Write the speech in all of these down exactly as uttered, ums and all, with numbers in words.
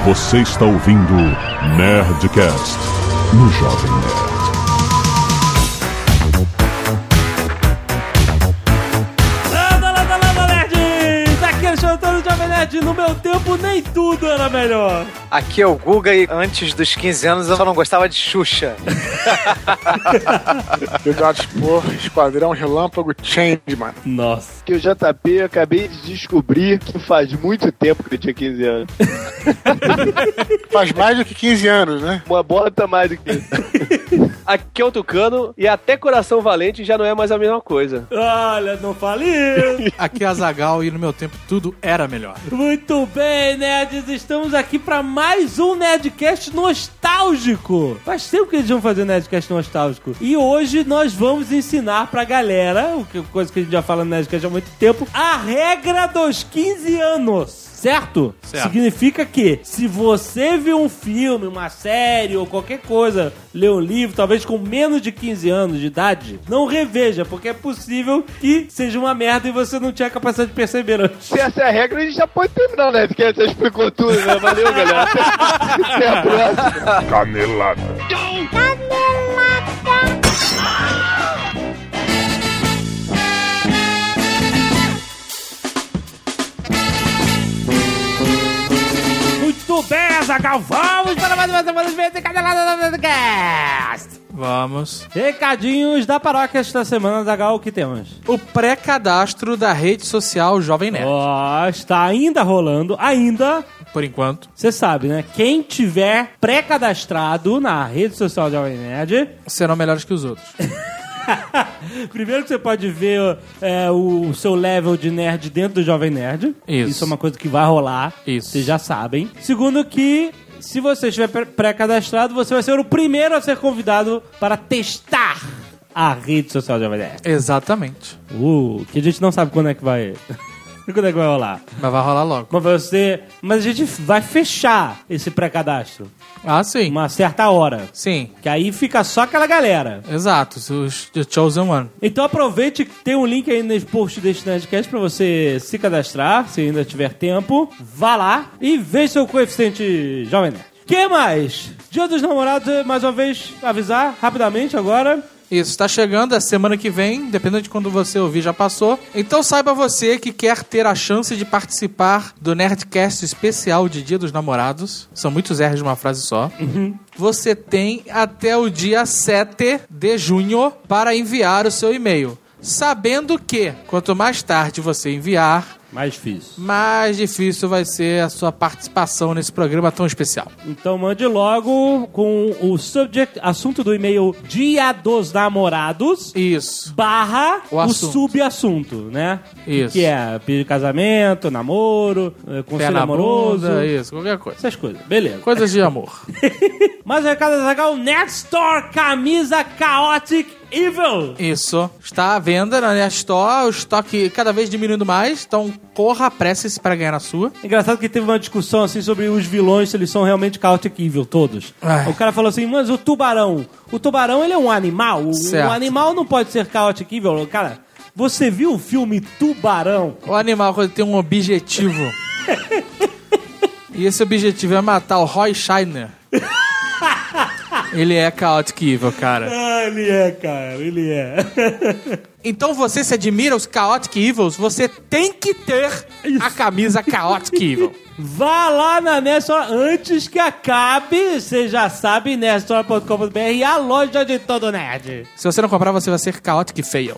Você está ouvindo Nerdcast no Jovem Nerd. Landa, landa, landa, nerds! Aqui é o Chantando do Jovem Nerd. No meu tempo, nem tudo era melhor. Aqui é o Guga e antes dos quinze anos eu só não gostava de Xuxa. Cuidados por Esquadrão Relâmpago Changeman. Nossa. Que o J P eu acabei de descobrir que faz muito tempo que ele tinha quinze anos. Faz mais do que quinze anos, né? Uma bota mais do que isso. Aqui é o Tucano e até Coração Valente já não é mais a mesma coisa. Olha, não fale isso. Aqui é a Zagal e no meu tempo tudo era melhor. Muito bem, nerds. Estamos aqui para mais um Nerdcast nostálgico. Faz tempo que eles vão fazer Nerdcast nostálgico. E hoje nós vamos ensinar pra galera, o que coisa que a gente já fala no Nerdcast há muito tempo, a regra dos quinze anos. Certo? Certo. Significa que se você viu um filme, uma série ou qualquer coisa, leu um livro, talvez com menos de quinze anos de idade, não reveja, porque é possível que seja uma merda e você não tinha capacidade de perceber antes. Se essa é a regra, a gente já pode terminar, né? Porque você explicou tudo, né? Valeu, galera. Até a próxima. Canelada. Muito bem, Azaghal, vamos para mais uma semana de Canelada do Nerdcast. Vamos. Recadinhos da paróquia esta semana, Azaghal, o que temos? O pré-cadastro da rede social Jovem Nerd. Ó, oh, está ainda rolando, ainda. Por enquanto. Você sabe, né? Quem tiver pré-cadastrado na rede social Jovem Nerd serão melhores que os outros. Primeiro que você pode ver é, o seu level de nerd dentro do Jovem Nerd. Isso. Isso é uma coisa que vai rolar. Isso. Vocês já sabem. Segundo que, se você estiver pré-cadastrado, você vai ser o primeiro a ser convidado para testar a rede social Jovem Nerd. Exatamente. Uh, que a gente não sabe quando é que vai... Quando é que vai rolar? Mas vai rolar logo. Mas você... Mas a gente vai fechar esse pré-cadastro. Ah, sim. Uma certa hora. Sim. Que aí fica só aquela galera. Exato. Os The Chosen One. Então aproveite que tem um link aí no post deste Nerdcast pra você se cadastrar, se ainda tiver tempo. Vá lá e veja seu coeficiente Jovem Nerd. O que mais? Dia dos Namorados, mais uma vez, avisar rapidamente agora... Isso, está chegando a semana que vem, dependendo de quando você ouvir, já passou. Então saiba você que quer ter a chance de participar do Nerdcast especial de Dia dos Namorados. São muitos R's de uma frase só. Uhum. Você tem até o dia sete de junho para enviar o seu e-mail. Sabendo que, quanto mais tarde você enviar... Mais difícil. mais difícil vai ser a sua participação nesse programa tão especial. Então mande logo com o subject, assunto do e-mail Dia dos Namorados. Isso. Barra o, o subassunto, né? Isso. Que é pedir de casamento, namoro, conselho amoroso. Bunda, isso, qualquer coisa. Essas coisas, beleza. Coisas de amor. Mais um recado da Zaghal, Nerd Store, camisa Chaotic Evil. Isso. Está à venda na Nerd Store, o estoque cada vez diminuindo mais, então corra, apresse-se para ganhar a sua. Engraçado que teve uma discussão assim sobre os vilões, se eles são realmente Chaotic Evil, todos. Ai. O cara falou assim, mas o tubarão, o tubarão ele é um animal, certo. O animal não pode ser Chaotic Evil. Cara, você viu o filme Tubarão? O animal tem um objetivo. E esse objetivo é matar o Roy Scheider. Ele é Chaotic Evil, cara. Ah, ele é, cara, ele é. Então você se admira os Chaotic Evils, você tem que ter Isso. a camisa Chaotic Evil. Vá lá na Nestor antes que acabe, você já sabe, nestor ponto com ponto b r, a loja de todo nerd. Se você não comprar, você vai ser Chaotic Fail.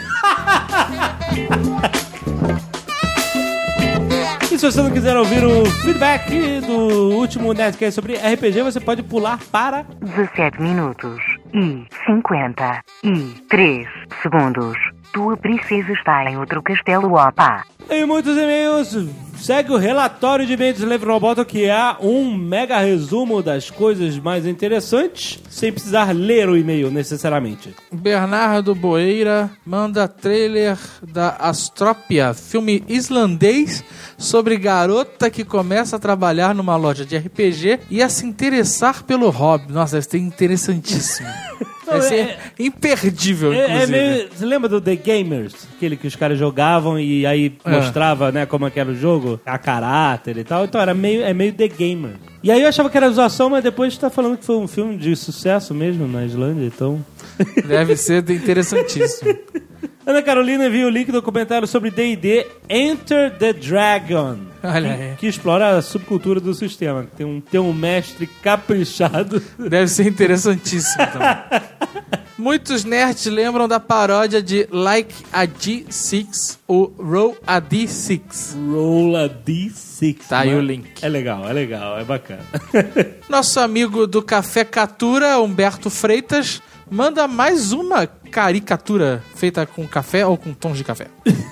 E se você não quiser ouvir o feedback do último Nerdcast sobre R P G, você pode pular para... dezessete minutos e cinquenta e três segundos. Tua princesa está em outro castelo, opa. Em muitos e-mails, segue o relatório de e-mails do Delivery Roboto, que é um mega resumo das coisas mais interessantes, sem precisar ler o e-mail necessariamente. Bernardo Boeira manda trailer da Astropia, filme islandês sobre garota que começa a trabalhar numa loja de R P G e a se interessar pelo hobby. Nossa, deve ser interessantíssimo. Vai ser é, imperdível, é, inclusive. É meio, você lembra do The Gamers? Aquele que os caras jogavam e aí é. mostrava, né, como é que era o jogo, a caráter e tal. Então era meio, é meio The Gamer. E aí eu achava que era zoação, mas depois tá falando que foi um filme de sucesso mesmo na Islândia, então... Deve ser interessantíssimo. Ana Carolina viu o link do documentário sobre D e D Enter the Dragon. Olha que, aí. que explora a subcultura do sistema. Tem um, tem um mestre caprichado. Deve ser interessantíssimo também. Muitos nerds lembram da paródia de Like a D seis, o Roll a D seis. Roll a D seis. Tá aí né? o link. É legal, é legal, é bacana. Nosso amigo do Café Catura, Humberto Freitas, manda mais uma caricatura feita com café ou com tons de café.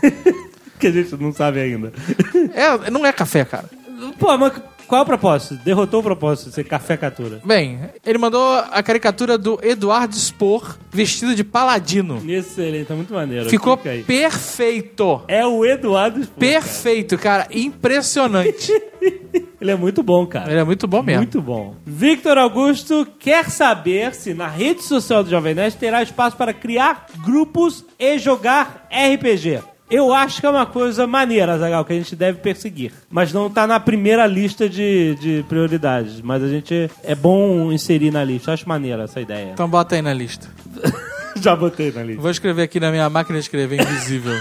Que a gente não sabe ainda. É, não é café, cara. Pô, mas qual é o propósito? Derrotou o propósito de ser café catura. Bem, ele mandou a caricatura do Eduardo Spor vestido de paladino. Excelente, tá muito maneiro. Ficou Fica aí. perfeito. É o Eduardo Spor, Perfeito, cara. Impressionante. Ele é muito bom, cara. Ele é muito bom mesmo. Muito bom. Victor Augusto quer saber se na rede social do Jovem Nerd terá espaço para criar grupos e jogar R P G. Eu acho que é uma coisa maneira, Azaghal, que a gente deve perseguir. Mas não tá na primeira lista de, de prioridades. Mas a gente... É bom inserir na lista. Eu acho maneira essa ideia. Então bota aí na lista. Já botei na lista. Vou escrever aqui na minha máquina de escrever invisível.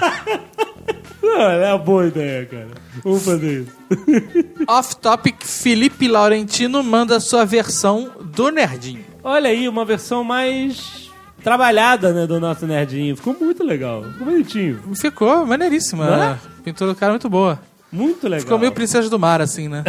Não, é uma boa ideia, cara. Vamos fazer isso. Off Topic, Felipe Laurentino manda sua versão do Nerdinho. Olha aí, uma versão mais... trabalhada, né, do nosso nerdinho. Ficou muito legal. Ficou bonitinho. Ficou maneiríssima. Não é? A pintura do cara é muito boa. Muito legal. Ficou meio Princesa do Mar, assim, né?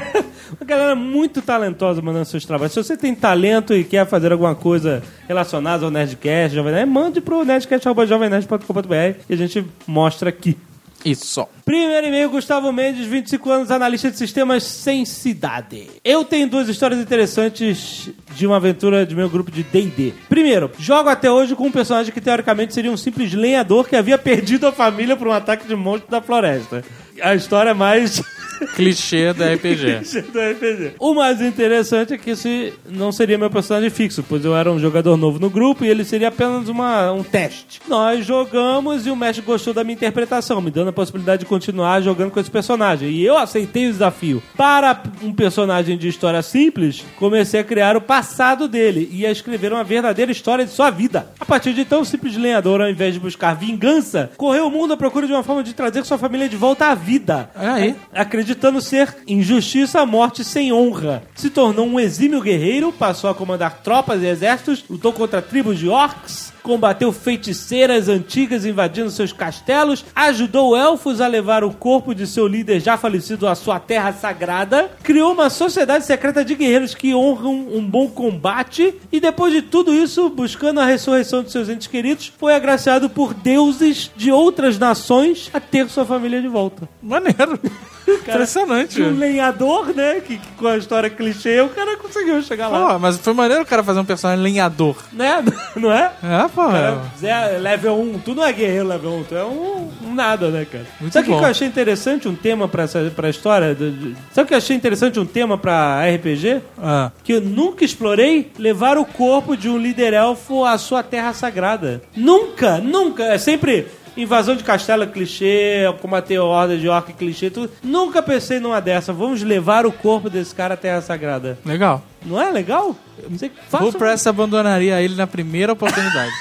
Uma galera muito talentosa mandando seus trabalhos. Se você tem talento e quer fazer alguma coisa relacionada ao Nerdcast, Jovem Nerd, mande pro nerdcast arroba jovem nerd ponto com ponto b r e a gente mostra aqui. Isso. Primeiro e-mail, Gustavo Mendes, vinte e cinco anos, analista de sistemas sem cidade. Eu tenho duas histórias interessantes de uma aventura de meu grupo de D e D. Primeiro, jogo até hoje com um personagem que teoricamente seria um simples lenhador que havia perdido a família por um ataque de monstro da floresta. A história é mais... Clichê da R P G. do R P G. O mais interessante é que esse não seria meu personagem fixo, pois eu era um jogador novo no grupo e ele seria apenas uma, um teste. Nós jogamos e o mestre gostou da minha interpretação, me dando a possibilidade de continuar jogando com esse personagem. E eu aceitei o desafio. Para um personagem de história simples, comecei a criar o passado dele e a escrever uma verdadeira história de sua vida. A partir de então, o simples lenhador, ao invés de buscar vingança, correu o mundo à procura de uma forma de trazer sua família de volta à vida. Aí. Acreditando ser injustiça, morte sem honra. Se tornou um exímio guerreiro, passou a comandar tropas e exércitos, lutou contra tribos de orcs, combateu feiticeiras antigas invadindo seus castelos, ajudou elfos a levar o corpo de seu líder já falecido à sua terra sagrada, criou uma sociedade secreta de guerreiros que honram um bom combate e depois de tudo isso, buscando a ressurreição de seus entes queridos, foi agraciado por deuses de outras nações a ter sua família de volta. Maneiro. Cara, impressionante. um lenhador, né? Que, que com a história clichê, o cara conseguiu chegar lá. Pô, mas foi maneiro o cara fazer um personagem lenhador. Né? Não é? É, pô. Cara, Zé, level um, tu não é guerreiro level um, tu é um, um nada, né, cara? Muito Sabe o que bom. que eu achei interessante, um tema pra, essa, pra história? De- de- Sabe o que eu achei interessante, um tema pra R P G? Ah. Que eu nunca explorei levar o corpo de um líder elfo à sua terra sagrada. Nunca, nunca. É sempre... Invasão de castelo é clichê, combater horda de orc é clichê, tudo. Nunca pensei numa dessa. Vamos levar o corpo desse cara à Terra Sagrada. Legal. Não é legal? Você faça Full Press abandonaria ele na primeira oportunidade.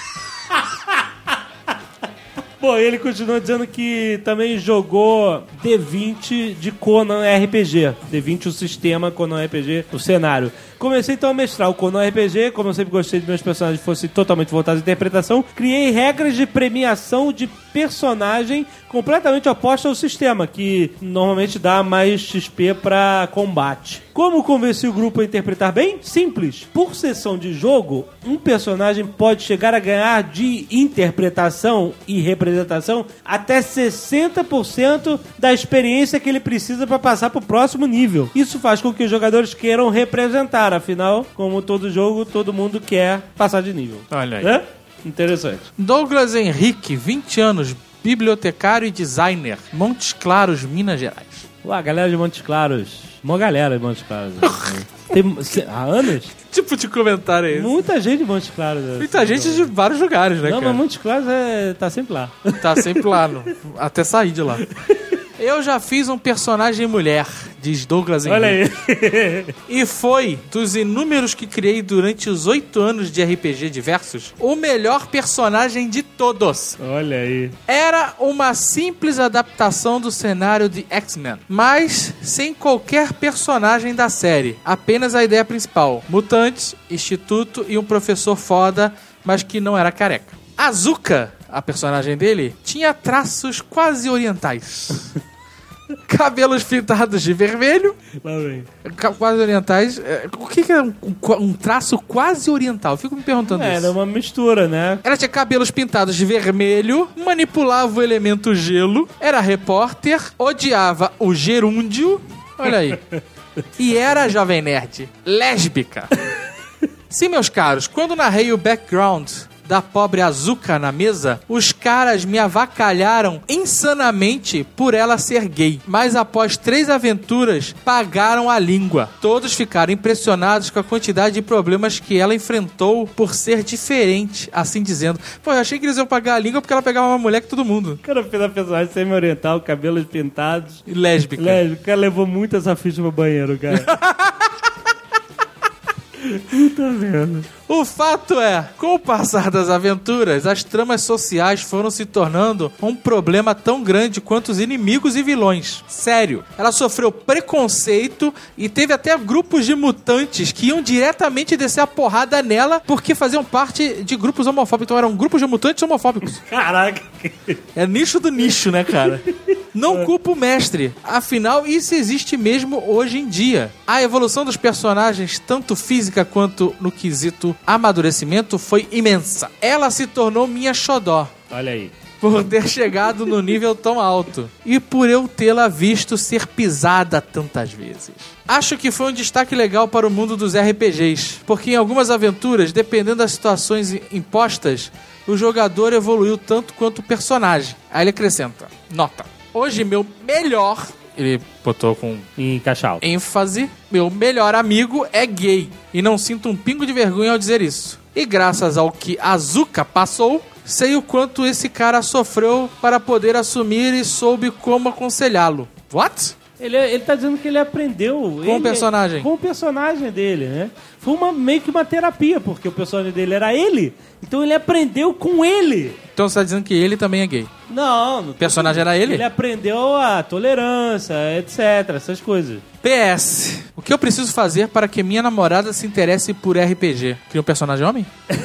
Bom, ele continua dizendo que também jogou D vinte de Conan R P G. D vinte o sistema, Conan R P G o cenário. Comecei então a mestrar o Conan R P G, como eu sempre gostei de meus personagens fossem totalmente voltados à interpretação, criei regras de premiação de personagem completamente oposta ao sistema, que normalmente dá mais X P pra combate. Como convenci o grupo a interpretar bem? Simples. Por sessão de jogo, um personagem pode chegar a ganhar de interpretação e representação até sessenta por cento da experiência que ele precisa para passar pro próximo nível. Isso faz com que os jogadores queiram representar. Afinal, como todo jogo, todo mundo quer passar de nível. Olha aí. É? Interessante. Douglas Henrique, vinte anos, bibliotecário e designer, Montes Claros, Minas Gerais. Ué, galera de Montes Claros. Uma galera de Montes Claros. Né? Tem, se- há anos? Que tipo de comentário é esse? Muita gente de Montes Claros. né? Muita gente de vários lugares, né, Não, cara? mas Montes Claros é, tá sempre lá. Tá sempre lá, no- até sair de lá. Eu já fiz um personagem mulher, diz Douglas Henrique. Olha aí. E foi, dos inúmeros que criei durante os oito anos de R P G diversos, o melhor personagem de todos. Olha aí. Era uma simples adaptação do cenário de X-Men, mas sem qualquer personagem da série. Apenas a ideia principal. Mutantes, instituto e um professor foda, mas que não era careca. Azuka, a personagem dele, tinha traços quase orientais. Cabelos pintados de vermelho. Lá vem. Quase orientais. O que, que é um, um traço quase oriental? Eu fico me perguntando É, isso. era uma mistura, né? Ela tinha cabelos pintados de vermelho, manipulava o elemento gelo, era repórter, odiava o gerúndio. Olha aí. E era, Jovem Nerd, lésbica. Sim, meus caros, quando narrei o background da pobre Azuka na mesa, os caras me avacalharam insanamente por ela ser gay. Mas após três aventuras, pagaram a língua. Todos ficaram impressionados com a quantidade de problemas que ela enfrentou por ser diferente, assim dizendo. Pô, eu achei que eles iam pagar a língua porque ela pegava uma mulher que todo mundo. O cara fez a personagem semi-oriental, cabelos pintados. E lésbica. Lésbica. O cara levou muito essa ficha pro banheiro, cara. Puta merda. O fato é, com o passar das aventuras, as tramas sociais foram se tornando um problema tão grande quanto os inimigos e vilões. Sério. Ela sofreu preconceito e teve até grupos de mutantes que iam diretamente descer a porrada nela porque faziam parte de grupos homofóbicos. Então eram grupos de mutantes homofóbicos. Caraca. É nicho do nicho, né, cara? Não culpa o mestre. Afinal, isso existe mesmo hoje em dia. A evolução dos personagens, tanto física quanto no quesito amadurecimento, foi imensa. Ela se tornou minha xodó. Olha aí. Por ter chegado no nível tão alto. E por eu tê-la visto ser pisada tantas vezes. Acho que foi um destaque legal para o mundo dos R P Gs. Porque em algumas aventuras, dependendo das situações impostas, o jogador evoluiu tanto quanto o personagem. Aí ele acrescenta. Nota. Hoje, meu melhor... Ele botou com Em caixa alta. ênfase, meu melhor amigo é gay. E não sinto um pingo de vergonha ao dizer isso. E graças ao que Azuka passou, sei o quanto esse cara sofreu para poder assumir e soube como aconselhá-lo. What? Ele, ele tá dizendo que ele aprendeu... Com ele, o personagem. Com o personagem dele, né? Foi uma, meio que uma terapia, porque o personagem dele era ele. Então ele aprendeu com ele. Então você tá dizendo que ele também é gay. Não, não. O personagem era ele? Ele aprendeu a tolerância, etcétera. Essas coisas. P S. O que eu preciso fazer para que minha namorada se interesse por R P G? Cria um personagem homem?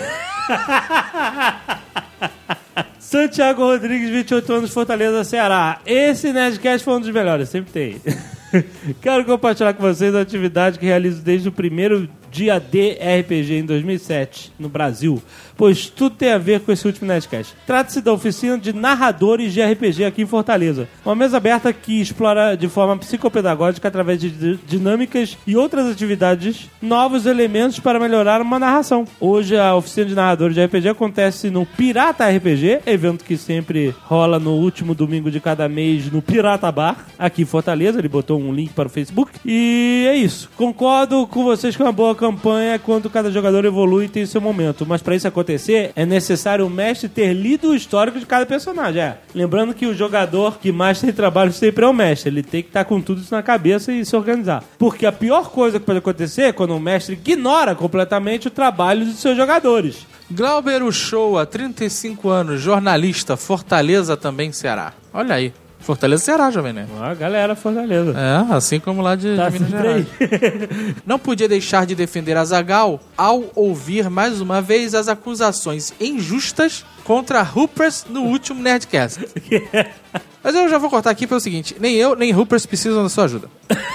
Santiago Rodrigues, vinte e oito anos, Fortaleza, Ceará. Esse Nerdcast foi um dos melhores, sempre tem. Quero compartilhar com vocês a atividade que realizo desde o primeiro dia de R P G em dois mil e sete, no Brasil, pois tudo tem a ver com esse último Nerdcast. Trata-se da oficina de narradores de R P G aqui em Fortaleza. Uma mesa aberta que explora de forma psicopedagógica, através de dinâmicas e outras atividades, novos elementos para melhorar uma narração. Hoje a oficina de narradores de R P G acontece no Pirata R P G, evento que sempre rola no último domingo de cada mês no Pirata Bar, aqui em Fortaleza. Ele botou um link para o Facebook. E é isso. Concordo com vocês que é uma boa campanha quando cada jogador evolui e tem seu momento. Mas para isso acontecer, é necessário o mestre ter lido o histórico de cada personagem. É. Lembrando que o jogador que mais tem trabalho sempre é o mestre. Ele tem que estar com tudo isso na cabeça e se organizar. Porque a pior coisa que pode acontecer é quando o mestre ignora completamente o trabalho dos seus jogadores. Glauber Uchoa, trinta e cinco anos, jornalista, Fortaleza também, Ceará. Olha aí. Fortaleza, Ceará, jovem, né? Ah, galera, Fortaleza. É, assim como lá de, Tá de Minas sempre Gerais. aí. Não podia deixar de defender Azaghal ao ouvir mais uma vez as acusações injustas contra Hoopers no último Nerdcast. Mas eu já vou cortar aqui pelo seguinte: nem eu, nem Hoopers precisam da sua ajuda.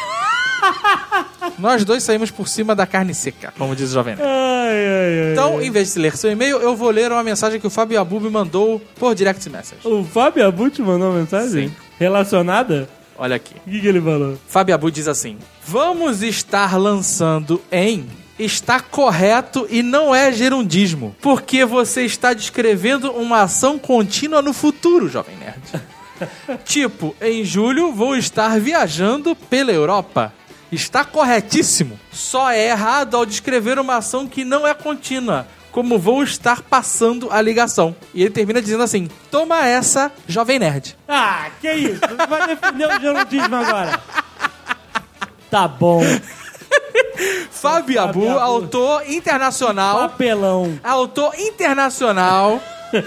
Nós dois saímos por cima da carne seca, como diz o jovem. Ai, ai, ai. Então, em vez de ler seu e-mail, eu vou ler uma mensagem que o Fábio Abub me mandou por direct message. O Fábio Abut mandou uma mensagem? Sim. Relacionada? Olha aqui. O que, que ele falou? Fábio Abud diz assim: vamos estar lançando em... Está correto e não é gerundismo, porque você está descrevendo uma ação contínua no futuro, jovem nerd. Tipo, em julho vou estar viajando pela Europa. Está corretíssimo. Só é errado ao descrever uma ação que não é contínua, como vou estar passando a ligação. E ele termina dizendo assim, toma essa, Jovem Nerd. Ah, que isso? Você vai defender o jornalismo agora. Tá bom. Fábio Abu, Abu. autor internacional. Papelão. Autor internacional.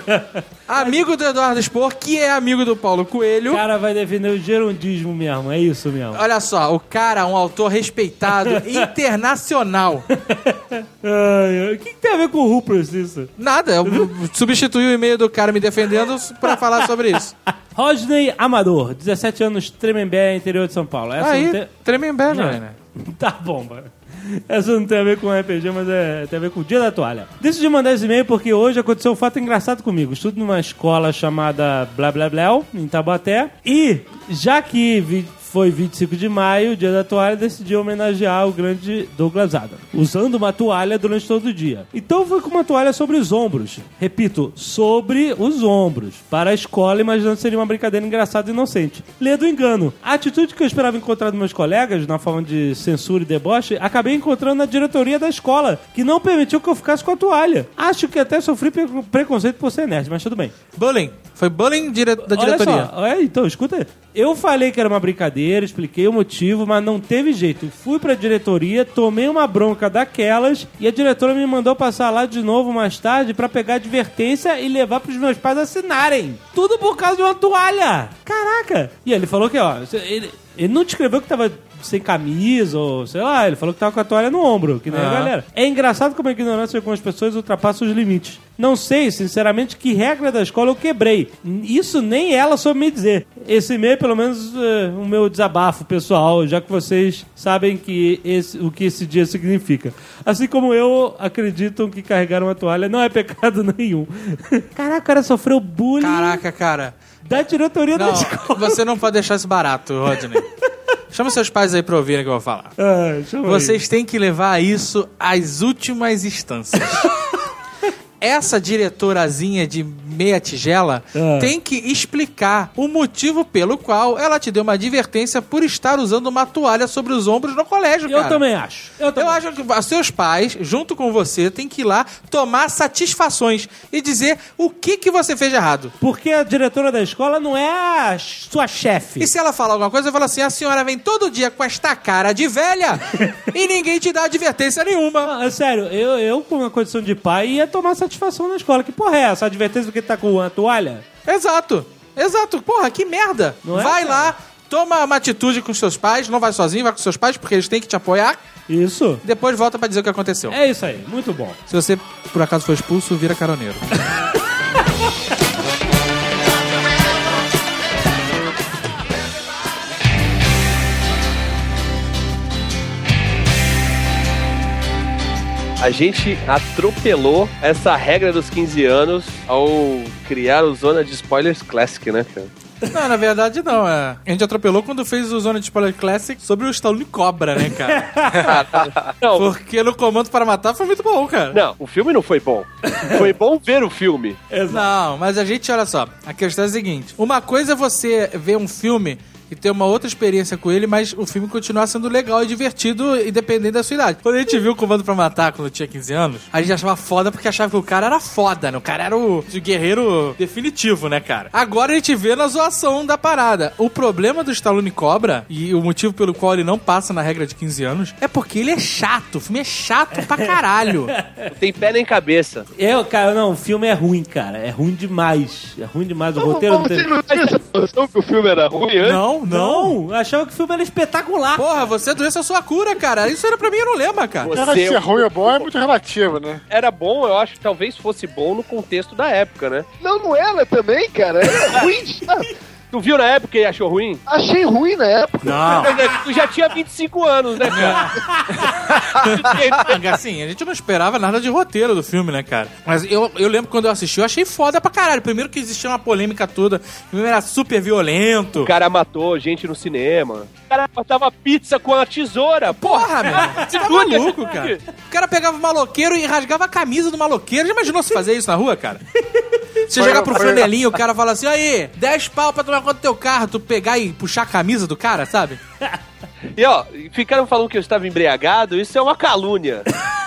Amigo do Eduardo Spor, que é amigo do Paulo O Coelho. cara vai defender o gerundismo mesmo, é isso mesmo. Olha só, o cara é um autor respeitado internacional. Ai, ai, o que, que tem a ver com o Rupert isso? Nada, eu substituí o e-mail do cara me defendendo pra falar sobre isso. Rodney Amador, dezessete anos, Tremembé, interior de São Paulo. Essa Aí, não tem... Tremembé, Não. né? Tá bom, mano. Essa não tem a ver com R P G, mas é, tem a ver com o dia da toalha. Decidi mandar esse e-mail porque hoje aconteceu um fato engraçado comigo. Estudo numa escola chamada Blá Blá Blá, em Taubaté. E, já que vi, foi vinte e cinco de maio, dia da toalha, decidi homenagear o grande Douglas Adams, usando uma toalha durante todo o dia. Então fui com uma toalha sobre os ombros. Repito, sobre os ombros. Para a escola, imaginando que seria uma brincadeira engraçada e inocente. Lê do engano. A atitude que eu esperava encontrar dos meus colegas, na forma de censura e deboche, acabei encontrando na diretoria da escola, que não permitiu que eu ficasse com a toalha. Acho que até sofri pre- preconceito por ser nerd, mas tudo bem. Bullying. Foi bullying dire- da diretoria. Olha só, é, então, escuta aí. Eu falei que era uma brincadeira, expliquei o motivo, mas não teve jeito. Fui pra diretoria, tomei uma bronca daquelas e a diretora me mandou passar lá de novo mais tarde pra pegar advertência e levar pros meus pais assinarem. Tudo por causa de uma toalha. Caraca. E ele falou que, ó, ele, ele não descreveu que tava sem camisa ou sei lá, ele falou que tava com a toalha no ombro, que nem Ah. a galera. É engraçado como a ignorância de algumas pessoas ultrapassa os limites. Não sei, sinceramente, que regra da escola eu quebrei. Isso nem ela soube me dizer. Esse e-mail, pelo menos, é o meu desabafo pessoal, já que vocês sabem que esse, o que esse dia significa. Assim como eu, acreditam que carregar uma toalha não é pecado nenhum. Caraca, o cara sofreu bullying Caraca, cara. da diretoria da Não, escola. você não pode deixar isso barato, Rodney. Chama seus pais aí pra ouvirem o que eu vou falar. Ah, chama aí. Vocês têm que levar isso às últimas instâncias. Essa diretorazinha de meia tigela Ah. tem que explicar o motivo pelo qual ela te deu uma advertência por estar usando uma toalha sobre os ombros no colégio, Eu cara. também acho. Eu, também Eu acho que os seus pais, junto com você, tem que ir lá tomar satisfações e dizer o que, que você fez de errado. Porque a diretora da escola não é a sua chefe. E se ela falar alguma coisa, eu falo assim, a senhora vem todo dia com esta cara de velha e ninguém te dá advertência nenhuma. Ah, sério, eu, eu com uma condição de pai ia tomar satisfação na escola. Que porra é essa? Advertência do que tá com uma toalha? Exato, exato. Porra, que merda. Não é, vai cara? lá, toma uma atitude com seus pais, não vai sozinho, vai com seus pais, porque eles têm que te apoiar. Isso. Depois volta pra dizer o que aconteceu. É isso aí, muito bom. Se você, por acaso, for expulso, vira caroneiro. A gente atropelou essa regra dos quinze anos ao criar o Zona de Spoilers Classic, né, cara? Não, na verdade não, é. A gente atropelou quando fez o Zona de Spoiler Classic sobre o Stallone Cobra, né, cara? Não, Porque no Comando para Matar foi muito bom, cara. não, o filme não foi bom. Foi bom ver o filme. Não, mas a gente, olha só, a questão é a seguinte: uma coisa é você ver um filme e ter uma outra experiência com ele, mas o filme continuar sendo legal e divertido, independente da sua idade. Quando a gente viu o Comando pra Matar quando eu tinha quinze anos, a gente achava foda porque achava que o cara era foda, né? O cara era o, o guerreiro definitivo, né, cara? Agora a gente vê na zoação da parada. O problema do Stallone Cobra, e o motivo pelo qual ele não passa na regra de quinze anos, é porque ele é chato. O filme é chato pra caralho. Não tem pé nem cabeça. Eu, cara, não, o filme é ruim, cara. É ruim demais. É ruim demais. O roteiro não Você tem... não tinha essa noção que o filme era ruim antes? Não, não. Não, achava que o filme era espetacular. Porra, você é doença a sua cura, cara. Isso era pra mim, eu não lembro, cara. Cara, Você se é ruim ou bom é muito relativo, né? era bom, eu acho que talvez fosse bom no contexto da época, né? Não, não era também, cara. Era ruim. Tu viu na época e achou ruim? Achei ruim na época. Não. Tu já tinha vinte e cinco anos, né, cara? Assim, a gente não esperava nada de roteiro do filme, né, cara? Mas eu, eu lembro quando eu assisti, eu achei foda pra caralho. Primeiro que existia uma polêmica toda, o filme era super violento. O cara matou gente no cinema. O cara cortava pizza com a tesoura. Porra, meu. Você tá Tudo. maluco, cara. O cara pegava o maloqueiro e rasgava a camisa do maloqueiro. Já imaginou se fazer isso na rua, cara? Você chegar pro flanelinho, o cara fala assim, aí, dez pau pra tomar conta do teu carro, tu pegar e puxar a camisa do cara, sabe? E ó, ficaram falando que eu estava embriagado, isso é uma calúnia.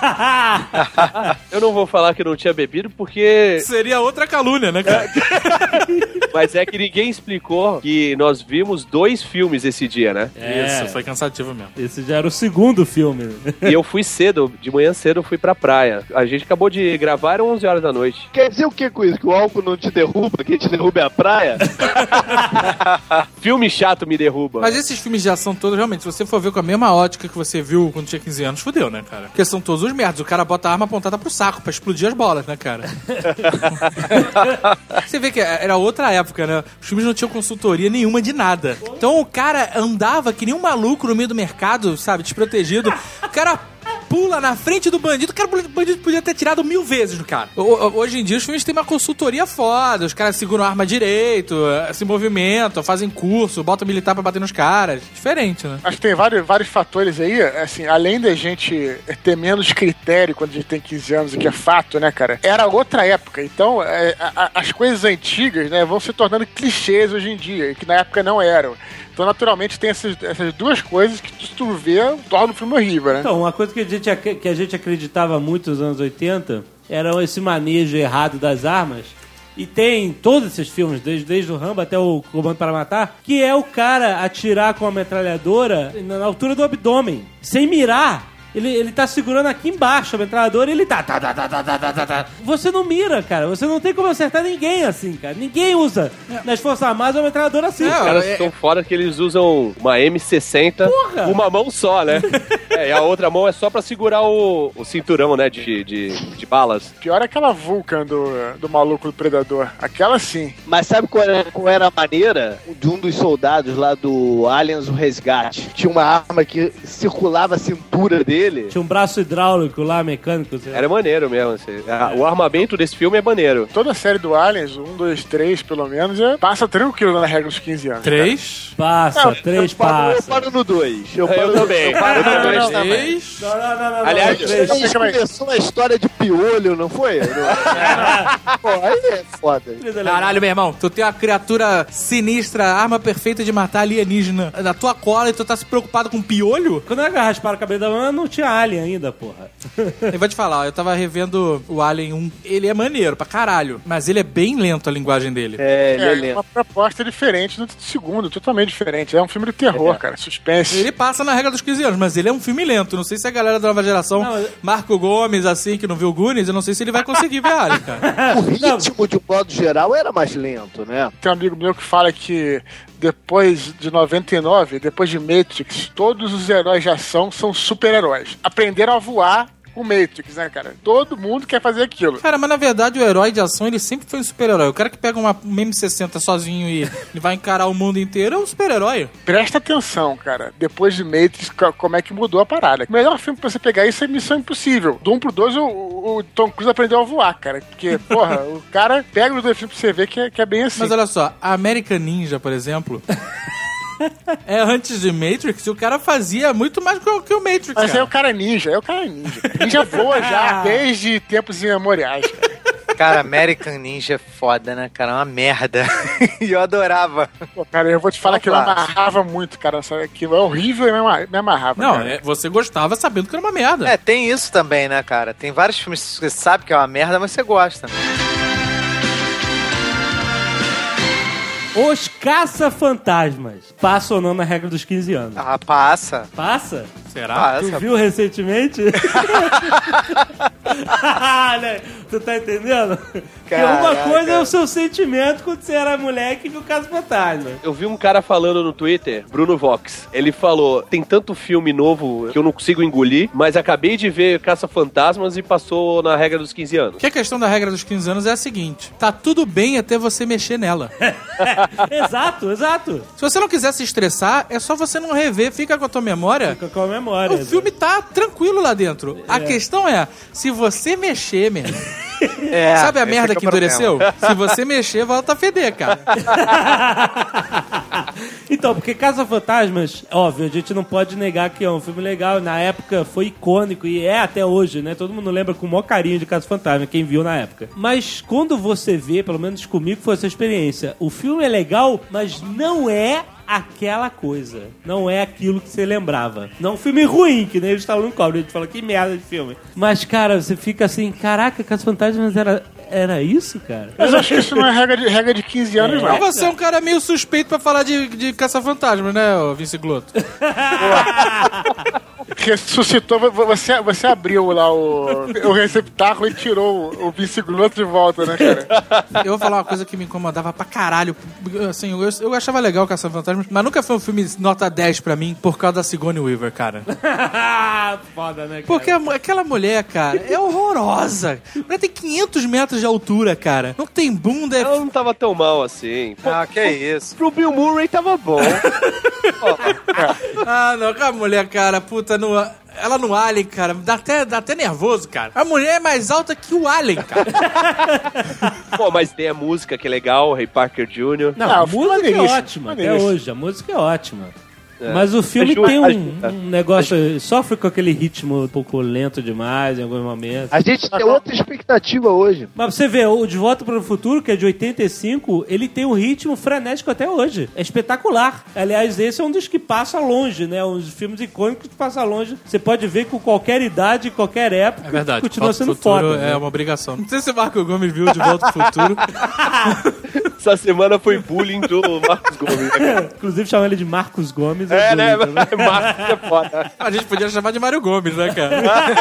Eu não vou falar que não tinha bebido, porque... Seria outra calúnia, né, cara? Mas é que ninguém explicou que nós vimos dois filmes esse dia, né? É. Isso, foi cansativo mesmo. Esse já era o segundo filme. E eu fui cedo, de manhã cedo eu fui pra praia. A gente acabou de gravar, eram onze horas da noite. Quer dizer o que com isso? Que o álcool não te derruba? Quem te derruba é a praia? Filme chato me derruba. Mas esses filmes de ação todos, realmente, se você for ver com a mesma ótica que você viu quando tinha quinze anos, fudeu, né, cara? Porque são todos os merdas. O cara bota a arma apontada pro saco pra explodir as bolas, né, cara? Você vê que era outra época, né? Os filmes não tinham consultoria nenhuma de nada. Então o cara andava que nem um maluco no meio do mercado, sabe? Desprotegido. O cara pula na frente do bandido. O cara, o bandido podia ter tirado mil vezes do cara. O, hoje em dia os filmes têm uma consultoria foda. Os caras seguram a arma direito, se movimentam, fazem curso, botam militar pra bater nos caras. Diferente, né? Acho que tem vários, vários fatores aí, assim, além da gente ter menos critério quando a gente tem quinze anos, o que é fato, né, cara? Era outra época. Então, é, a, as coisas antigas, né, vão se tornando clichês hoje em dia, que na época não eram. Então, naturalmente, tem essas, essas duas coisas que, se tu vê, torna o filme horrível, né? Então, uma coisa que a gente, que a gente acreditava muito nos anos oitenta era esse manejo errado das armas. E tem todos esses filmes, desde, desde o Rambo até o Comando para Matar, que é o cara atirar com a metralhadora na altura do abdômen, sem mirar. Ele, ele tá segurando aqui embaixo a metralhadora e ele tá, tá, tá, tá, tá, tá, tá, tá. Você não mira, cara. Você não tem como acertar ninguém assim, cara. Ninguém usa nas Forças Armadas uma metralhadora assim. Os caras estão fora que eles usam uma M sessenta, Porra! uma mão só, né? É, e a outra mão é só pra segurar o, o cinturão, né, de, de, de balas. Pior é aquela Vulcan do, do maluco do Predador. Aquela sim. Mas sabe qual era, qual era a maneira de um dos soldados lá do Aliens, o Resgate? Tinha uma arma que circulava a cintura dele. Tinha um braço hidráulico lá, mecânico. Sei lá. Era maneiro mesmo. Assim. O armamento desse filme é maneiro. Toda a série do Aliens, um, dois, três, pelo menos, é, passa tranquilo na regra dos quinze anos. Três? Passa, Não, três eu paro, eu passa. paro no dois. Eu, Eu paro também. Eu paro Eu no também. dois também. Três? Não, não, não, não. Aliás, não, três. A gente começou a história de piolho, não foi? Pô, aí é foda. Caralho, meu irmão, tu tem uma criatura sinistra, arma perfeita de matar alienígena na tua cola e tu tá se preocupado com piolho? Quando eu raspar o cabelo da mão, não tinha Alien ainda, porra. Eu vou te falar, eu tava revendo o Alien um. Ele é maneiro pra caralho, mas ele é bem lento a linguagem dele. É, ele é É, lento. uma proposta diferente do segundo, totalmente diferente. É um filme de terror, cara, suspense. Ele passa na regra dos quinze anos, mas ele é um filme lento. Não sei se a galera da nova geração, Não, eu- Marco Gomes, assim, que não viu Goonies, eu não sei se ele vai conseguir ver Alien, cara. O ritmo, de um modo geral, era mais lento, né? Tem um amigo meu que fala que depois de noventa e nove, depois de Matrix, todos os heróis de ação são super-heróis. Aprenderam a voar com Matrix, né, cara? Todo mundo quer fazer aquilo. Cara, mas na verdade o herói de ação, ele sempre foi um super-herói. O cara que pega uma um M sessenta sozinho e ele vai encarar o mundo inteiro é um super-herói. Presta atenção, cara. Depois de Matrix, co- como é que mudou a parada. O melhor filme pra você pegar isso é Missão Impossível. Do um pro dois, o, o Tom Cruise aprendeu a voar, cara. Porque, porra, o cara pega os dois filmes pra você ver que é, que é bem assim. Mas olha só, a American Ninja, por exemplo... É, antes de Matrix, o cara fazia muito mais que o, que o Matrix, Mas aí cara. o cara é ninja, é o cara é ninja. Ninja voa já desde tempos imemoriais, cara. Cara, American Ninja é foda, né, cara? É uma merda. E eu adorava. Pô, cara, eu vou te falar que eu amarrava muito, cara. Sabe? Aquilo é horrível e me ama- me amarrava. Não, cara. é, você gostava sabendo que era uma merda. É, tem isso também, né, cara? Tem vários filmes que você sabe que é uma merda, mas você gosta. Os Caça-Fantasmas. Passa ou não na regra dos quinze anos? Ah, passa. Passa? Será? Tu Passa. viu recentemente? Né? Tu tá entendendo? Que uma Caraca. coisa é o seu sentimento quando você era moleque e viu Caça-Fantasma. Eu vi um cara falando no Twitter, Bruno Vox. Ele falou: tem tanto filme novo que eu não consigo engolir, mas acabei de ver Caça-Fantasmas e passou na regra dos quinze anos. Que a questão da regra dos quinze anos é a seguinte: tá tudo bem até você mexer nela. Exato, exato. Se você não quiser se estressar, é só você não rever, fica com a tua memória. Fica com a memória. O filme tá tranquilo lá dentro. A questão é, se você mexer, mesmo. É, Sabe a esse merda é que o problema. endureceu? Se você mexer, volta a feder, cara. Então, porque Caça-Fantasmas, óbvio, a gente não pode negar que é um filme legal. Na época foi icônico e é até hoje, né? Todo mundo lembra com o maior carinho de Caça-Fantasma, quem viu na época. Mas quando você vê, pelo menos comigo foi essa experiência, o filme é legal, mas não é aquela coisa. Não é aquilo que você lembrava. Não é um filme ruim, que nem eles estavam no cobre. A gente fala, que merda de filme. Mas, cara, você fica assim, caraca, Caça-Fantasmas era... Era isso, cara? Mas eu acho que isso não é regra de, regra de quinze anos, É. não. Mas você é um cara meio suspeito pra falar de, de Caça-Fantasma, né, ô Vince Glotto? Ressuscitou, você, você abriu lá o, o receptáculo e tirou o, o Vince Glotto de volta, né, cara? Eu vou falar uma coisa que me incomodava pra caralho. Assim, eu, eu achava legal Caça-Fantasmas, mas nunca foi um filme nota dez pra mim por causa da Sigourney Weaver, cara. Foda, né, cara? Porque a- aquela mulher, cara, é horrorosa. Ela tem quinhentos metros de altura, cara. Não tem bunda, é... Ela não tava tão mal assim. Pô, Ah, que é isso. pro Bill Murray tava bom. Ah, não, aquela mulher, cara, puta, no... ela no Alien, cara, dá até, dá até nervoso, cara. A mulher é mais alta que o Alien, cara. Pô, mas tem a música que é legal, Ray Parker Júnior Não, Ah, a o filme música é maneiríssimo, ótima, até maneiríssimo. hoje. A música é ótima. Mas o filme Ajuda, tem um, ajuda. um negócio... Sofre com aquele ritmo um pouco lento demais em alguns momentos. A gente tem outra expectativa hoje. Mas você vê, o De Volta para o Futuro, que é de oitenta e cinco, ele tem um ritmo frenético até hoje. É espetacular. Aliás, esse é um dos que passa longe, né? Um dos filmes icônicos que passa longe. Você pode ver com qualquer idade, qualquer época, É verdade. continua Volta pro sendo Futuro foda. é né? uma obrigação. Não sei se o Marco Gomes viu De Volta pro Futuro. Essa semana foi bullying do Marcos Gomes. Né, cara? Inclusive, chamar ele de Marcos Gomes. É, é né? bonito, né? Marcos é foda. A gente podia chamar de Mário Gomes, né, cara?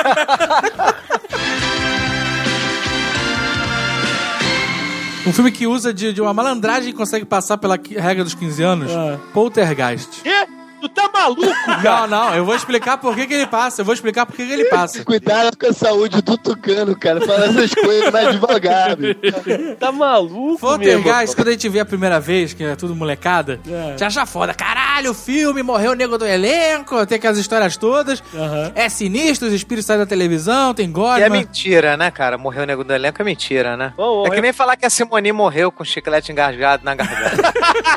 Um filme que usa de, de uma malandragem e consegue passar pela qui- regra dos quinze anos. Ah. Poltergeist. Quê? Tu tá maluco, Não, cara? não, eu vou explicar por que, que ele passa. Eu vou explicar por que, que ele passa. Cuidado com a saúde do Tucano, cara. Fala essas coisas mais devagar, bicho. Tá maluco, Poltergeist, mesmo? quando a gente vê a primeira vez, que é tudo molecada, É. já acha foda. Caralho, o filme, morreu o nego do elenco, tem aquelas histórias todas. Aham. É sinistro, os espíritos saem da televisão, tem gore. E é mas- mentira, né, cara? Morreu o nego do elenco é mentira, né? Bom, É que nem falar que a Simone morreu com chiclete engasgado na garganta.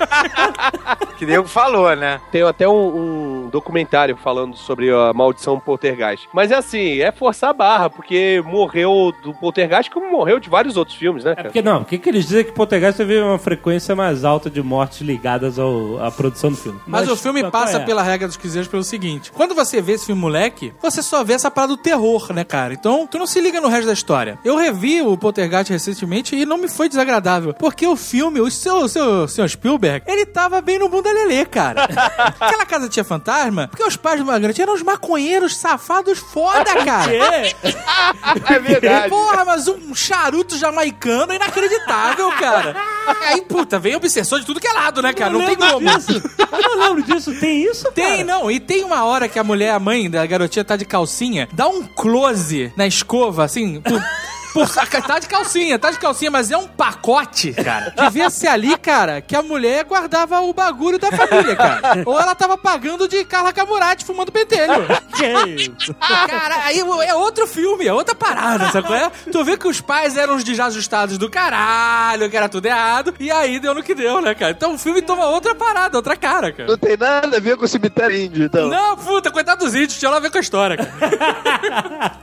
Que nego falou, né? Tem até um, um documentário falando sobre a maldição Poltergeist. Mas é assim, é forçar a barra, porque morreu do Poltergeist como morreu de vários outros filmes, né, É cara? porque, não, porque que eles dizem que Poltergeist teve uma frequência mais alta de mortes ligadas ao, à produção do filme. Mas, o filme qual passa é? pela regra dos quinze anos pelo seguinte: quando você vê esse filme moleque, você só vê essa parada do terror, né, cara? Então, tu não se liga no resto da história. Eu revi o Poltergeist recentemente e não me foi desagradável. Porque o filme, o seu, o seu, o seu Spielberg, ele tava bem no bunda lelê, cara. Aquela casa tinha fantasma, porque os pais do Margaret eram uns maconheiros safados foda, cara. Quê? É verdade. Porra, mas um charuto jamaicano inacreditável, cara. Aí, puta, vem obsessor de tudo que é lado, né, cara? Eu Não tem lembro como. disso. Eu não lembro disso. Tem isso, Tem, cara? não. E tem uma hora que a mulher, a mãe da garotinha, tá de calcinha, dá um close na escova, assim, por, por, tá de calcinha, tá de calcinha, mas é um pacote, cara. Devia ser ali, cara, que a mulher guardava o bagulho da família, cara. Ou ela tava pagando de Carla Camurati fumando pentelho. Que isso? Cara, aí é outro filme, é outra parada, sabe qual é? Tu vê que os pais eram os desajustados do caralho, que era tudo errado, e aí deu no que deu, né, cara? Então o filme toma outra parada, outra cara, cara. Não tem nada a ver com o cemitério índio, então. Não, puta, coitado dos índios, tinha lá a ver com a história, cara.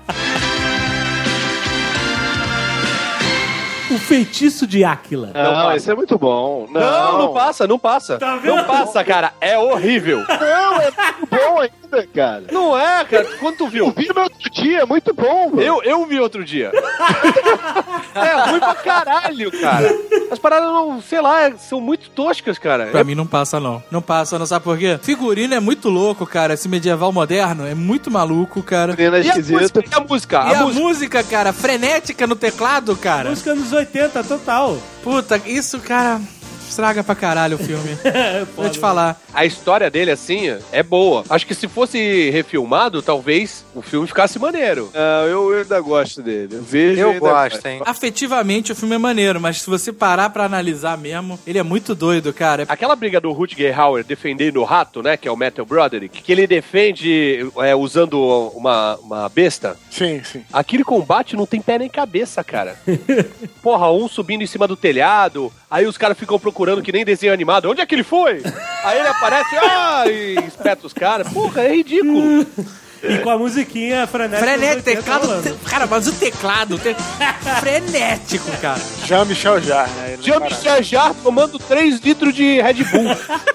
O Feitiço de Áquila. Não, esse é muito bom. Não, Não, não passa, não passa. Tá vendo? Não passa, cara. É horrível. Não, é muito bom ainda, cara. Não é, cara. Quando tu Eu viu? vi no outro dia, é muito bom, mano. Eu, eu vi outro dia. É ruim pra caralho, cara. As paradas não, sei lá, são muito toscas, cara. Pra mim não passa, não. Não passa, não sabe por quê? Figurino é muito louco, cara. Esse medieval moderno é muito maluco, cara. Menina E a esquisita. música? E a música? E A a música? música, cara, frenética no teclado, cara. Música dos oitenta, total. Puta, isso, cara, estraga pra caralho o filme. Vou te falar. A história dele, assim, é boa. Acho que se fosse refilmado, talvez o filme ficasse maneiro. Ah, eu, eu ainda gosto dele. Eu vejo e Eu ainda gosto, hein? Afetivamente o filme é maneiro, mas se você parar pra analisar mesmo, ele é muito doido, cara. Aquela briga do Rutger Hauer defendendo o rato, né, que é o Matthew Broderick, que ele defende é, usando uma, uma besta, Sim, sim. aquele combate não tem pé nem cabeça, cara. Porra, um subindo em cima do telhado, Aí os caras ficam procurando que nem desenho animado. Onde é que ele foi? Aí ele aparece, ah, e espeta os caras. Porra, é ridículo. E com a musiquinha frenética. Frenético, teclado. Te... Cara, mas o teclado. Te... frenético, cara. Jean-Michel Jarre, né? Jean-Michel Jarre tomando três litros de Red Bull.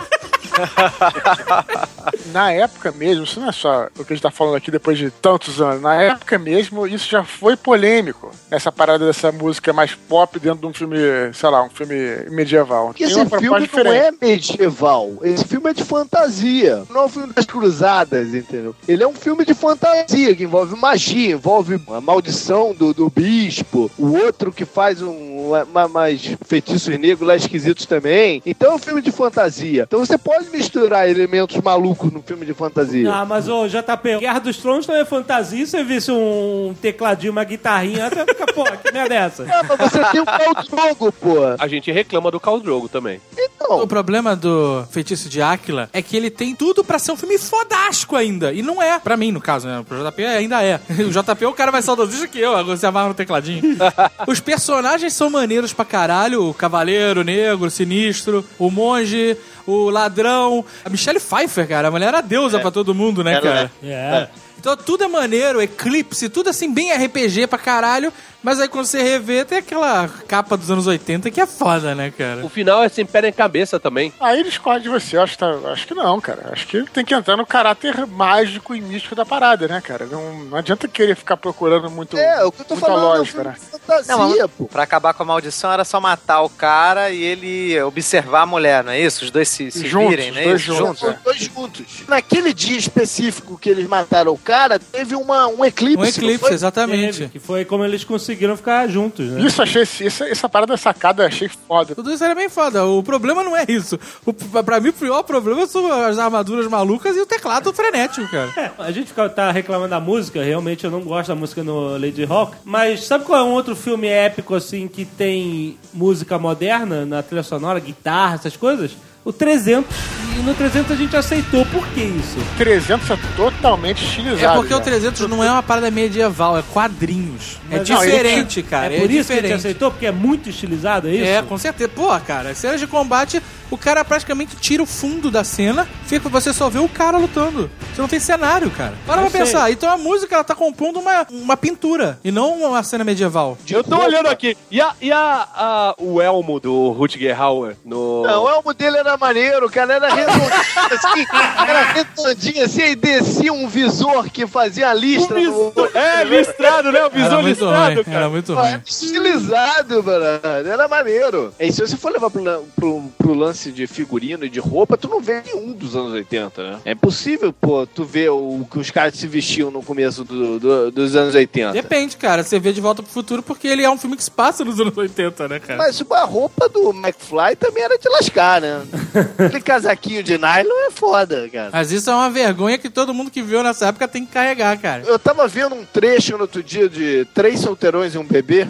Na época mesmo, isso não é só o que a gente tá falando aqui depois de tantos anos. Na época mesmo, isso já foi polêmico. Essa parada dessa música mais pop dentro de um filme, sei lá, um filme medieval. Porque esse filme não é medieval. Esse filme é de fantasia. Não é um filme das cruzadas, entendeu? Ele é um filme de fantasia, que envolve magia, envolve a maldição do, do bispo, o outro que faz um, uma, mais feitiços negros lá esquisitos também. Então é um filme de fantasia. Então você pode misturar elementos malucos no filme de fantasia. Ah, mas ô, J P, Guerra dos Tronos também é fantasia. Se você visse um tecladinho, uma guitarrinha, até fica, pô, que merda é essa? É, mas você tem o Khal Drogo, pô. A gente reclama do Khal Drogo também. Então. O problema do Feitiço de Áquila é que ele tem tudo pra ser um filme fodástico ainda. E não é. Pra mim, no caso, né? Pro J P ainda é. O J P é o cara mais saudosista que eu. Agora você amarra no tecladinho. Os personagens são maneiros pra caralho. O Cavaleiro Negro, Sinistro, o Monge, o Ladrão. A Michelle Pfeiffer, cara. A mulher era deusa é. pra todo mundo, né, é, cara? É. é. Então tudo é maneiro, Eclipse, tudo assim bem R P G pra caralho, mas aí quando você revê tem aquela capa dos anos oitenta que é foda, né, cara? O final é sem pé nem cabeça também. Aí ele escolhe de você, acho que, tá, acho que não, cara. Acho que tem que entrar no caráter mágico e místico da parada, né, cara? Não, não adianta querer ficar procurando muito. É, o que eu tô falando lógica, é um fantasia, não, pô. Pra acabar com a maldição era só matar o cara e ele observar a mulher, não é isso? Os dois se, se juntos, virem, não é dois isso? Juntos. Os dois juntos. Naquele dia específico que eles mataram o cara, teve uma, um eclipse. Um eclipse, exatamente. Teve, que foi como eles conseguiram ficar juntos, né? Isso, achei, isso, essa parada sacada, achei foda. Tudo isso era bem foda. O problema não é isso. O, pra mim, o pior problema são as armaduras malucas e o teclado frenético, cara. É, a gente fica, tá reclamando da música, realmente eu não gosto da música no Lady Rock, mas sabe qual é um outro filme épico, assim, que tem música moderna na trilha sonora, guitarra, essas coisas? O trezentos. E no trezentos a gente aceitou. Por que isso? O trezentos é totalmente estilizado. É porque já. o trezentos não é uma parada medieval, é quadrinhos. Mas é não, diferente, ele, cara. É por é isso diferente. que a gente aceitou? Porque é muito estilizado, é isso? É, com certeza. Pô, cara, cenas de combate, o cara praticamente tira o fundo da cena, fica, você só vê o cara lutando. Você não tem cenário, cara. Para pra pensar. Então a música, ela tá compondo uma, uma pintura, e não uma cena medieval. Eu tô olhando aqui. E, a, e a, a, o elmo do Rutger Hauer no... Não, o elmo dele era maneiro, o cara era redondinho assim, era redondinho assim, e descia um visor que fazia a lista. Um no... É, listrado, né? O visor Era muito listrado, ruim, cara. era muito Pô, ruim. era estilizado, mano. Era maneiro. E se você for levar pro, pro, pro lance de figurino e de roupa, tu não vê nenhum dos anos oitenta, né? É impossível, pô, tu ver o que os caras se vestiam no começo do, do, dos anos oitenta. Depende, cara. Você vê De Volta pro Futuro porque ele é um filme que se passa nos anos oitenta, né, cara? Mas a roupa do McFly também era de lascar, né? Aquele casaquinho de nylon é foda, cara. Mas isso é uma vergonha que todo mundo que viu nessa época tem que carregar, cara. Eu tava vendo um trecho no outro dia de Três Solteirões e um Bebê.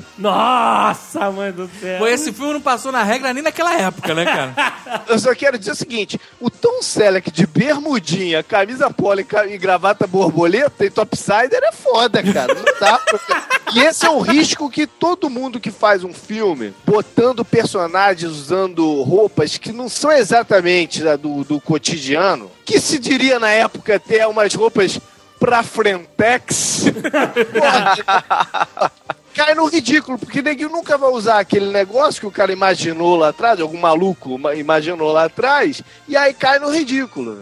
Nossa, mãe do céu. Pô, esse filme não passou na regra nem naquela época, né, cara? Eu só quero dizer o seguinte, o Tom Selleck de bermudinha, camisa polo e, ca- e gravata borboleta e topsider é foda, cara. Não dá pra... E esse é um risco que todo mundo que faz um filme, botando personagens usando roupas que não são exatamente da, do, do cotidiano, que se diria na época até umas roupas pra frentex, porra, cai no ridículo, porque ninguém nunca vai usar aquele negócio que o cara imaginou lá atrás, algum maluco imaginou lá atrás, e aí cai no ridículo.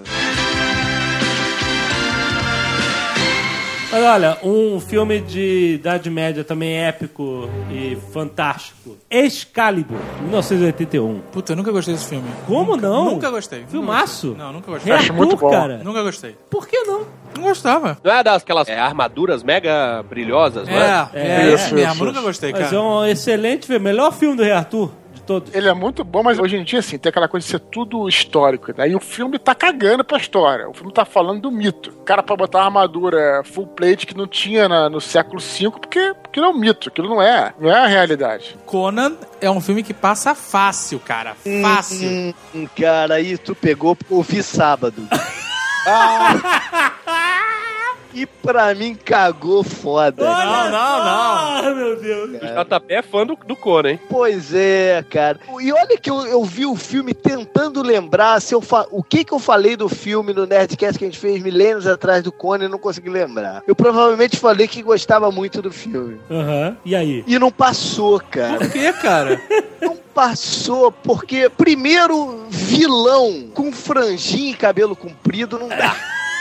Mas olha, um filme de Idade Média também épico e fantástico. Excalibur, mil novecentos e oitenta e um. Puta, eu nunca gostei desse filme. Como nunca, não? Nunca gostei. Filmaço? Não, nunca gostei. Rei Acho Arthur, muito bom. cara. Nunca gostei. Por que não? Não gostava. Não é daquelas é, armaduras mega brilhosas, não É, é? é, É, esse isso, mesmo. isso. Nunca gostei, Mas cara. é um excelente filme. Melhor filme do Rei Arthur de todos. Ele é muito bom, mas hoje em dia, assim, tem aquela coisa de ser tudo histórico. Daí o filme tá cagando pra história. O filme tá falando do mito. O cara pra botar uma armadura full plate que não tinha na- no século cinco, porque aquilo é um mito. Aquilo não é, não é a realidade. Conan é um filme que passa fácil, cara. Fácil. Hum, hum, cara, aí tu pegou porque eu vi sábado. E pra mim cagou foda. Olha Não, não, só! Ai, meu Deus. O J P é fã do, do Conan, hein? Pois é, cara. E olha que eu, eu vi o filme tentando lembrar se eu fa... o que que eu falei do filme no Nerdcast que a gente fez milênios atrás do Conan e não consegui lembrar. Eu provavelmente falei que gostava muito do filme. Aham. Uhum. E aí? E não passou, cara. Por que, cara? Não passou, porque primeiro vilão com franjinha e cabelo comprido não dá.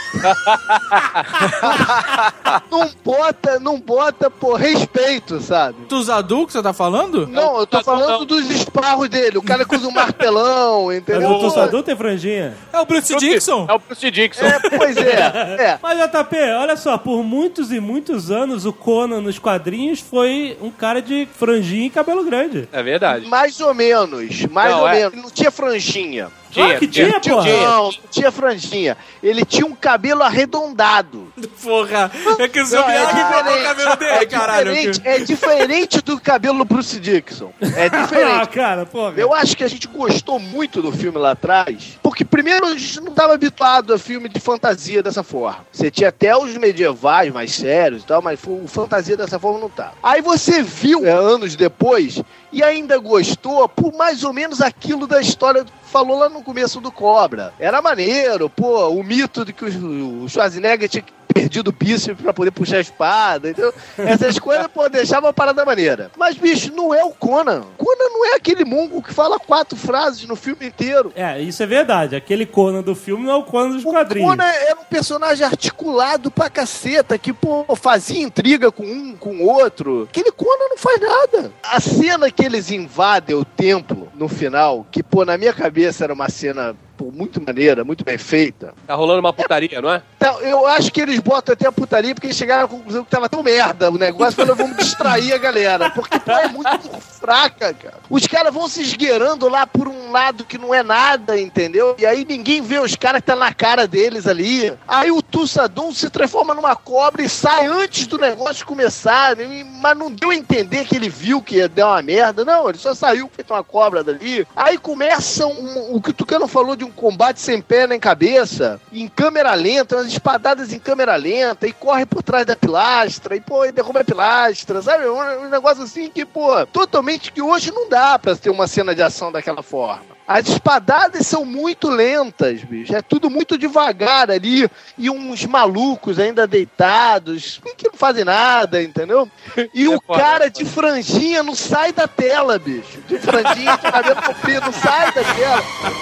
Não bota, não bota por respeito, sabe? Dos adultos que você tá falando? Não, eu tô falando dos esparros dele. O cara que usa um martelão, entendeu? Mas o Tussador tem franjinha? É o Bruce Dixon? É o Bruce Dixon. É, pois é. é. Mas, J P, olha só, por muitos e muitos anos, o Conan nos quadrinhos foi um cara de franjinha e cabelo grande. É verdade. Mais ou menos, mais Não, ou é. menos. Não tinha franjinha. Claro que tinha, Tinha- porra. Não, não tinha franjinha. Ele tinha um cabelo arredondado. Porra, é que o seu Não, é Miyagi cortou o diferente. cabelo dele, É caralho. diferente, é diferente do cabelo do Bruce Dixon. É Ah, diferente. cara, porra. Eu acho que a gente gostou muito do filme lá atrás, porque primeiro a gente não estava habituado a filme de fantasia dessa forma. Você tinha até os medievais mais sérios e tal, mas o fantasia dessa forma não tá. Aí você viu, é, anos depois, e ainda gostou por mais ou menos aquilo da história que falou lá no começo do Cobra. Era maneiro, pô, o mito de que o Schwarzenegger tinha perdido o bíceps pra poder puxar a espada, entendeu? Essas coisas, pô, deixava a parada maneira. Mas, bicho, não é o Conan. Conan não é aquele mongo que fala quatro frases no filme inteiro. É, isso é verdade. Aquele Conan do filme não é o Conan dos O quadrinhos. Conan era um personagem articulado pra caceta, que, pô, fazia intriga com um, com o outro. Aquele Conan não faz nada. A cena que eles invadem o templo no final, que, pô, na minha cabeça era uma cena, pô, muito maneira, muito bem feita. Tá rolando uma putaria, não é? Então, eu acho que eles botam até a putaria porque eles chegaram à conclusão que tava tão merda o negócio, falaram, vamos distrair a galera. Porque, pô, é muito fraca, cara. Os caras vão se esgueirando lá por um lado que não é nada, entendeu? E aí ninguém vê os caras que tá na cara deles ali. Aí o Tussadum se transforma numa cobra e sai antes do negócio começar, mas não deu a entender que ele viu que ia dar uma merda. Não, ele só saiu feito uma cobra dali. Aí começa um, o que o Tucano falou de um combate sem pé nem cabeça, em câmera lenta, umas espadadas em câmera lenta, e corre por trás da pilastra, e pô, e derruba a pilastra, sabe? Um, um negócio assim que, pô, totalmente que hoje não dá pra ter uma cena de ação daquela forma. As espadadas são muito lentas, bicho. É tudo muito devagar ali. E uns malucos ainda deitados, que não fazem nada, entendeu? E É o foda, cara é de franjinha não sai da tela, bicho. De franjinha, de cabelo comprido, não sai da tela.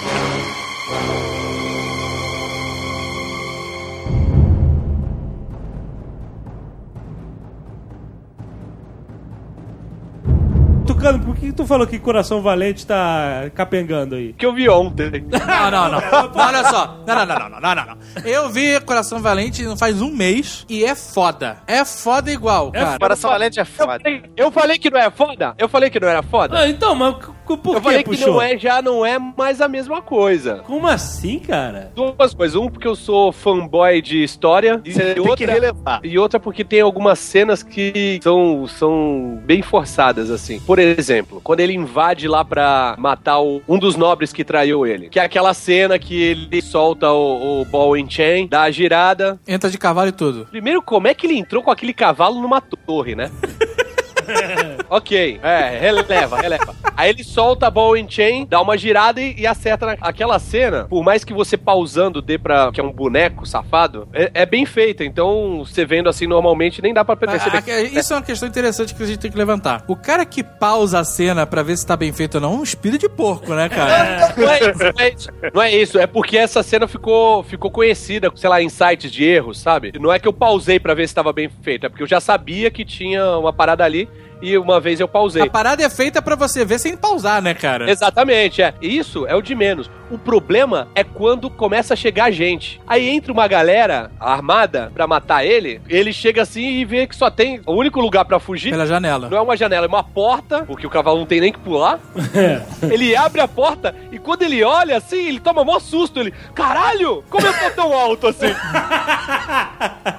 Tucano, por que tu falou que Coração Valente tá capengando aí? Que eu vi ontem. Não, não, não. Não, olha só. Não, não, não, não, não, não, não. Eu vi Coração Valente não faz um mês e é foda. É foda igual, cara. Coração Valente é Eu foda. falei, eu falei que não é foda? Eu falei que não era foda? Ah, então, mas c- por eu que falei que puxou? não é, já não é mais a mesma coisa. Como assim, cara? Duas coisas. Um, porque eu sou fanboy de história. E Você tem que outra, relevar. e outra porque tem algumas cenas que são, são bem forçadas, assim. Por exemplo, quando ele invade lá pra matar o- um dos nobres que traiu ele. Que é aquela cena que ele solta o, o ball and chain, dá a girada. Entra de cavalo e tudo. Primeiro, como é que ele entrou com aquele cavalo numa torre, né? Ok, é, releva, releva. Aí ele solta a ball and chain, dá uma girada e, e acerta na... Aquela cena, por mais que você pausando dê pra... que é um boneco safado, é, é bem feita. Então, você vendo assim normalmente, nem dá pra perceber. A- a- isso é uma questão interessante que a gente tem que levantar. O cara que pausa a cena pra ver se tá bem feito ou não é um espírito de porco, né, cara? Não é, isso, não é isso, não é isso, é porque essa cena ficou, ficou conhecida, sei lá, em sites de erros, sabe? Não é que eu pausei pra ver se tava bem feito, é porque eu já sabia que tinha uma parada ali e uma vez eu pausei. A parada é feita pra você ver sem pausar, né, cara? Exatamente, é. Isso é o de menos. O problema é quando começa a chegar gente. Aí entra uma galera armada pra matar ele, ele chega assim e vê que só tem o único lugar pra fugir. Pela janela. Não é uma janela, é uma porta, porque o cavalo não tem nem que pular. Ele abre a porta e quando ele olha assim, ele toma maior susto. Ele, caralho, como eu tô tão alto assim? Peraí,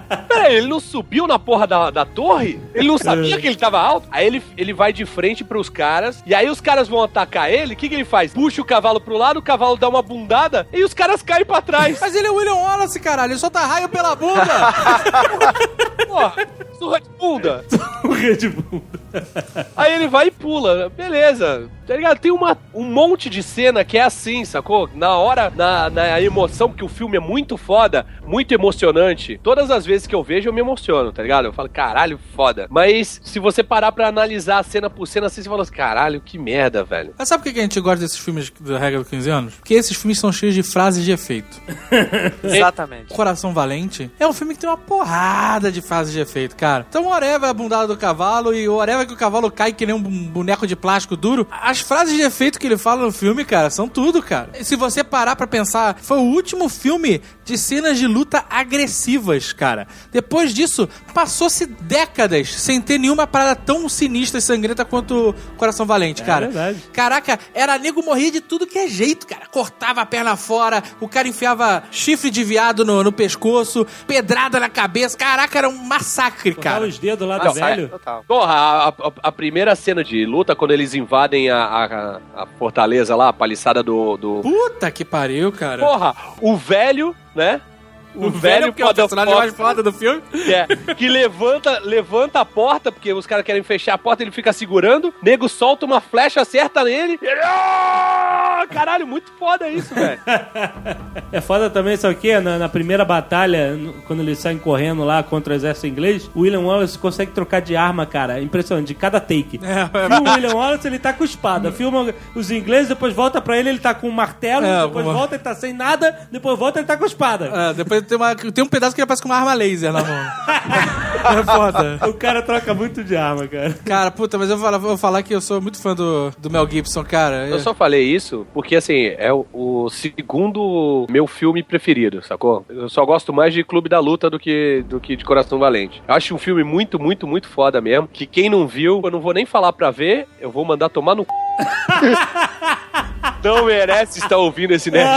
Ué, ele não subiu na porra da, da torre? Ele não sabia que ele tava alto? Aí ele, ele vai de frente pros caras, e aí os caras vão atacar ele, o que, que ele faz? Puxa o cavalo pro lado, o cavalo dá uma bundada, e os caras caem pra trás. Mas ele é o William Wallace, caralho, ele solta raio pela bunda. Porra, surra de bunda. Surra de bunda. Aí ele vai e pula, beleza. Tá ligado? Tem uma, um monte de cena que é assim, sacou? Na hora, na, na emoção, porque o filme é muito foda, muito emocionante. Todas as vezes que eu vejo, eu me emociono, tá ligado? Eu falo, caralho, foda. Mas se você parar pra analisar cena por cena, assim, você fala assim, caralho, que merda, velho. Mas sabe por que a gente gosta desses filmes da regra dos quinze anos? Porque esses filmes são cheios de frases de efeito. Exatamente. Coração Valente é um filme que tem uma porrada de frases de efeito, cara. Então, whatever a bundada do cavalo e whatever que o cavalo cai que nem um boneco de plástico duro, as frases de efeito que ele fala no filme, cara, são tudo, cara. E se você parar pra pensar, foi o último filme de cenas de luta agressivas, cara. Depois disso, passou-se décadas sem ter nenhuma parada tão sinistra e sangrenta quanto Coração Valente, cara. É verdade. Caraca, era nego morrer de tudo que é jeito, cara. Cortava a perna fora, o cara enfiava chifre de viado no, no pescoço, pedrada na cabeça. Caraca, era um massacre, Cortava cara. os dedos lá do Não, velho. Total. Porra, a, a, a primeira cena de luta, quando eles invadem a, a, a fortaleza lá, a paliçada do... do... Puta que pariu, cara. Porra, o velho, né? O, o velho, que é o personagem mais foda do filme. É, que levanta, levanta a porta, porque os caras querem fechar a porta, ele fica segurando, nego solta uma flecha, acerta nele. Ele... Oh! Caralho, muito foda isso, velho. É foda também, sabe o quê? Na, na primeira batalha, no- quando eles saem correndo lá contra o exército inglês, o William Wallace consegue trocar de arma, cara. Impressionante, de cada take. É, Filma o William Wallace, ele tá com espada. Filma os ingleses, depois volta pra ele, ele tá com um martelo, É, depois uma- volta, ele tá sem nada, depois volta, ele tá com espada. É, depois tem, uma, tem um pedaço que ele aparece com uma arma laser na mão. É foda. O cara troca muito de arma, cara. Cara, puta, mas eu vou falar, vou falar que eu sou muito fã do, do Mel Gibson, cara. Eu só falei isso porque, assim, é o, o segundo meu filme preferido, sacou? Eu só gosto mais de Clube da Luta do que, do que de Coração Valente. Eu acho um filme muito, muito, muito foda mesmo, que quem não viu, eu não vou nem falar pra ver, eu vou mandar tomar no c... Não merece estar ouvindo esse nerd.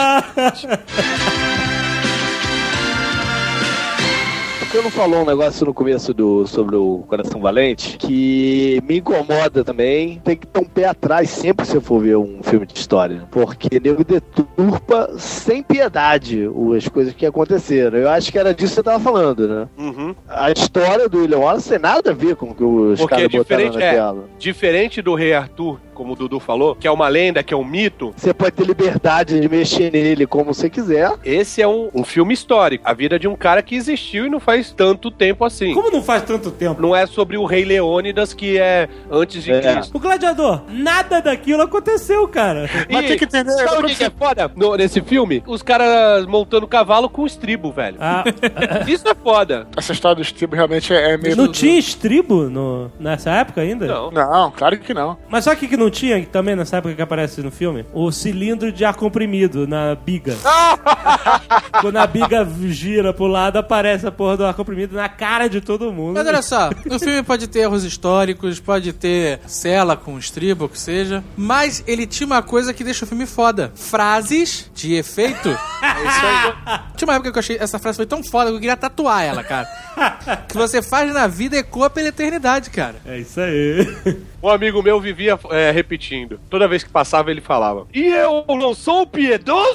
Você não falou um negócio no começo do, sobre o Coração Valente que me incomoda também. Tem que ter um pé atrás sempre se eu for ver um filme de história. Porque nego deturpa sem piedade as coisas que aconteceram. Eu acho que era disso que você tava falando, né? Uhum. A história do William Wallace tem nada a ver com o que os Porque caras é botaram diferente, na é, tela. diferente do Rei Arthur, como o Dudu falou, que é uma lenda, que é um mito. Você pode ter liberdade de mexer nele como você quiser. Esse é um, um filme histórico. A vida de um cara que existiu e não faz tanto tempo assim. Como não faz tanto tempo? Não é sobre o Rei Leônidas, que é antes de É. Cristo. O Gladiador, nada daquilo aconteceu, cara. Mas tem que entender. Sabe o que, que é foda no- nesse filme? Os caras montando cavalo com estribo, velho. Ah, Isso é foda. Essa história do estribo realmente é, é meio. não tinha estribo no, nessa época ainda? Não. Não, claro que não. Mas sabe o que que não tinha também nessa época que aparece no filme? O cilindro de ar comprimido na biga. Quando a biga gira pro lado, aparece a porra do ar comprimido na cara de todo mundo. Mas olha só, o filme pode ter erros históricos, pode ter cela com estribo, o que seja, mas ele tinha uma coisa que deixa o filme foda. Frases de efeito. É isso aí. Tinha uma época que eu achei essa frase foi tão foda que eu queria tatuar ela, cara. Que você faz na vida ecoa pela eternidade, cara. É isso aí. Um amigo meu vivia é, repetindo. Toda vez que passava, ele falava: E eu não sou piedoso?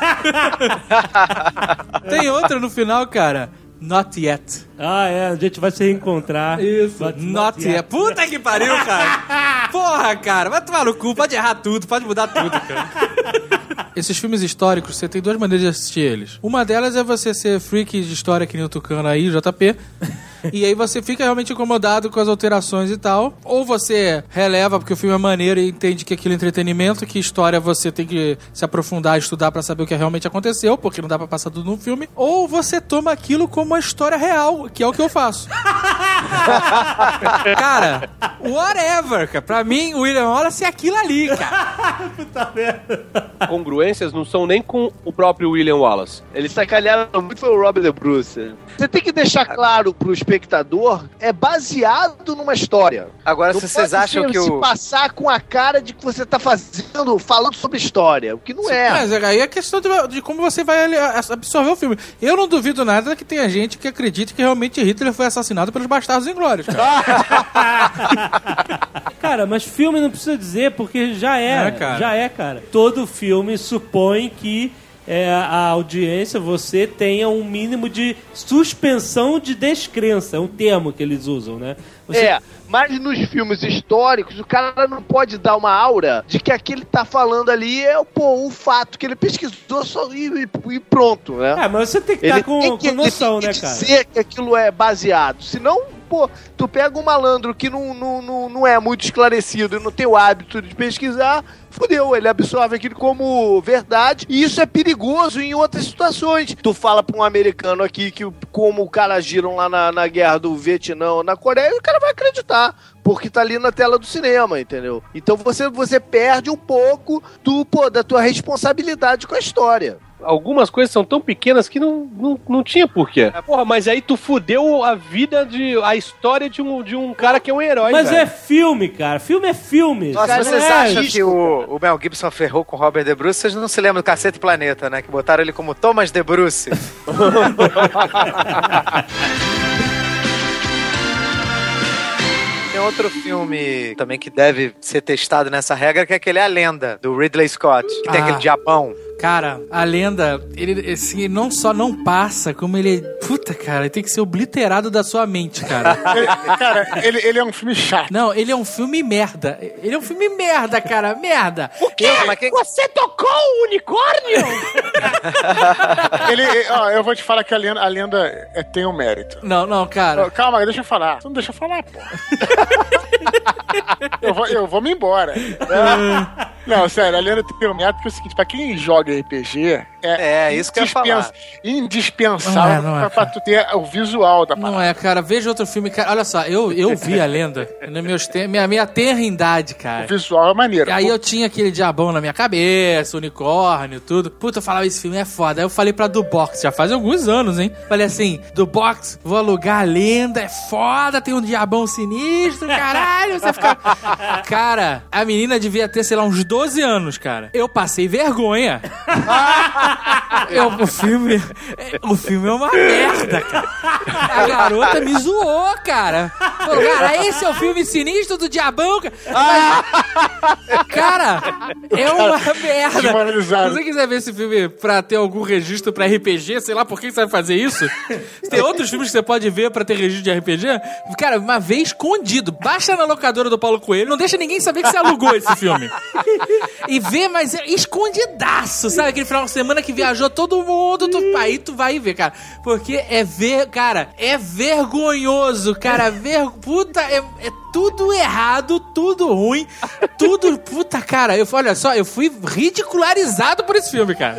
Tem outra no final, cara. Not yet. Ah, é, a gente vai se reencontrar. Isso. But Not yet. Puta que pariu, cara. Porra, cara. Vai tomar no cu. Pode errar tudo. Pode mudar tudo, cara. Esses filmes históricos, você tem duas maneiras de assistir eles. Uma delas é você ser freak de história que nem o Tucano aí, o J P. E aí você fica realmente incomodado com as alterações e tal. Ou você releva porque o filme é maneiro e entende que aquilo é entretenimento, que história você tem que se aprofundar, estudar pra saber o que realmente aconteceu, porque não dá pra passar tudo num filme. Ou você toma aquilo como uma história real, que é o que eu faço. Cara, whatever, cara. Pra mim, o William Wallace é aquilo ali, cara. Puta merda. congruências não são nem com o próprio William Wallace. Eles sacanearam muito foi o Robert De Bruce. Você tem que deixar claro pro espectador, é baseado numa história. Agora, Não se vocês pode acham se, que o... se passar com a cara de que você tá fazendo, falando sobre história, o que não é. Mas aí é questão de, de como você vai ali, absorver o filme. Eu não duvido nada que tenha gente que acredite que realmente Hitler foi assassinado pelos bastardos inglórios, cara. Cara, mas filme não precisa dizer, porque já é, É, cara. já é, cara. Todo filme supõe que é, a audiência, você tenha um mínimo de suspensão de descrença, é um termo que eles usam, né? Você... É, mas nos filmes históricos, o cara não pode dar uma aura de que aquele tá falando ali é pô, um fato que ele pesquisou só e, e pronto, né? É, mas você tem que Ele estar com, tem que, com noção, ele tem né, que cara? dizer que aquilo é baseado. Senão, pô, tu pega um malandro que não, não, não, não é muito esclarecido e não tem o hábito de pesquisar, fudeu, ele absorve aquilo como verdade e isso é perigoso em outras situações. Tu fala pra um americano aqui que como o cara agiram lá na, na guerra do Vietnã, na Coreia, o cara vai acreditar. Porque tá ali na tela do cinema, entendeu? Então você, você perde um pouco do, pô, da tua responsabilidade com a história. Algumas coisas são tão pequenas que não, não, não tinha porquê. Porra, mas aí tu fudeu a vida, de, a história de um, de um cara que é um herói, Mas velho. é filme, cara. Filme é filme. Nossa, Cara, vocês não é acham isso. que o, o Mel Gibson ferrou com o Robert De Bruce? Vocês não se lembram do Cacete Planeta, né? Que botaram ele como Thomas De Bruce. Tem outro filme também que deve ser testado nessa regra, que é aquele A Lenda, do Ridley Scott, que tem Ah. aquele diabão. Cara, a lenda, ele assim, não só não passa, como ele... Puta, cara, ele tem que ser obliterado da sua mente, cara. Ele- cara, ele, ele é um filme chato. Não, ele é um filme merda. Ele é um filme merda, cara, merda. Eu, mas quem... Você tocou o unicórnio? Ele, ó, eu vou te falar que a lenda, a lenda é, tem um mérito. Não, não, cara. Ó, calma, deixa eu falar. Tu não deixa eu falar, pô. eu, vou, eu vou me embora. Não, sério, a lenda tem um mérito porque é o seguinte, pra quem joga R P G, é, É, isso que eu ia falar. indispensável Não é, não é, pra, pra tu ter o visual da parada. Não é, cara. Veja outro filme, cara. Olha só, eu, eu vi a lenda. Na meus te- minha, minha tenrindade, O cara. visual é maneiro. E aí eu tinha aquele diabão na minha cabeça, unicórnio, tudo. Puta, eu falava, esse filme é foda. Aí eu falei pra do Box, já faz alguns anos, hein? Falei assim, do Box, vou alugar a lenda, é foda, tem um diabão sinistro, caralho. Você fica... Cara, a menina devia ter, sei lá, uns doze anos, cara. Eu passei vergonha. Eu, o filme... O filme é uma merda, cara. A garota me zoou, cara. Falou, cara, esse é o filme sinistro do diabão, cara. Mas, cara, é uma merda. Desmoralizado. Se você quiser ver esse filme pra ter algum registro pra R P G, sei lá por que você vai fazer isso. Tem outros filmes que você pode ver pra ter registro de R P G. Cara, uma vez escondido. Baixa na locadora do Paulo Coelho, não deixa ninguém saber que você alugou esse filme. E vê, mas é escondidaço, sabe? Aquele final de semana que viajou todo mundo, tu, aí tu vai ver, cara. Porque é ver, cara, é vergonhoso, cara. Ver, puta, é, é tudo errado, tudo ruim, tudo, puta, cara. Eu, olha só, eu fui ridicularizado por esse filme, cara.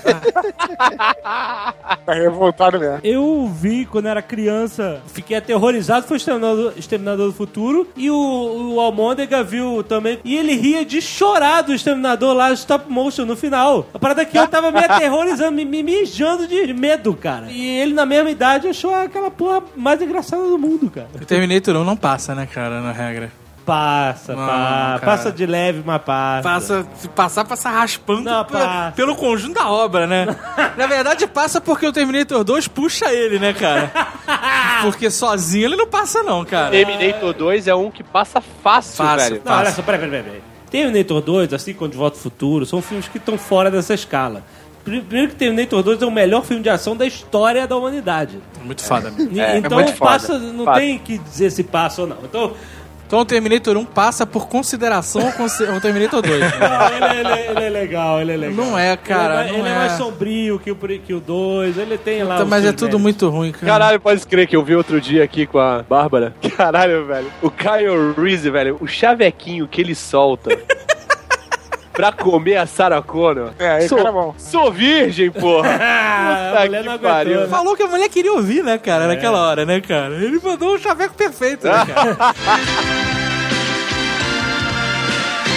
Tá revoltado mesmo. Eu vi quando era criança, fiquei aterrorizado, foi o Exterminador, Exterminador do Futuro, e o, o Almôndega viu também, e ele ria de chorar do Exterminador lá, stop motion, no final. A parada que eu tava me aterrorizando, me, me mijando de medo, cara. E ele, na mesma idade, achou aquela porra mais engraçada do mundo, cara. O Terminator um não passa, né, cara, na regra. Passa, Não, passa, cara. passa de leve, mas passa. Passa, se passar, passa raspando Não, pe- passa. pelo conjunto da obra, né? Na verdade, passa porque o Terminator dois puxa ele, né, cara? Porque sozinho ele não passa, não, cara. Terminator dois é um que passa fácil, Fácil. velho. Não, olha só, peraí, peraí, peraí. Terminator dois, assim como De Volta ao Futuro, são filmes que estão fora dessa escala. Primeiro que Terminator dois é o melhor filme de ação da história da humanidade. Muito foda. E- É, então é muito foda. passa, não Fato. tem que dizer se passa ou não. Então, Então o Terminator um passa por consideração ao consi- ao Terminator dois. Né? não, ele, ele- ele é legal, ele é legal. Não é, cara, Ele é, não ele é é. mais sombrio que o, que o dois, ele tem lá... Então, os mas é seus tudo méritos. muito ruim, cara. Caralho, pode crer que eu vi outro dia aqui com a Bárbara. Caralho, velho. O Kyle Reese, velho, o chavequinho que ele solta pra comer a Sarah Connor. É, aí sou, cara é bom. sou virgem, porra. Ah, Puta a mulher que não pariu. aguentou, né? Falou que a mulher queria ouvir, né, cara, naquela hora, né, cara? Ele mandou um chaveco perfeito, né, cara?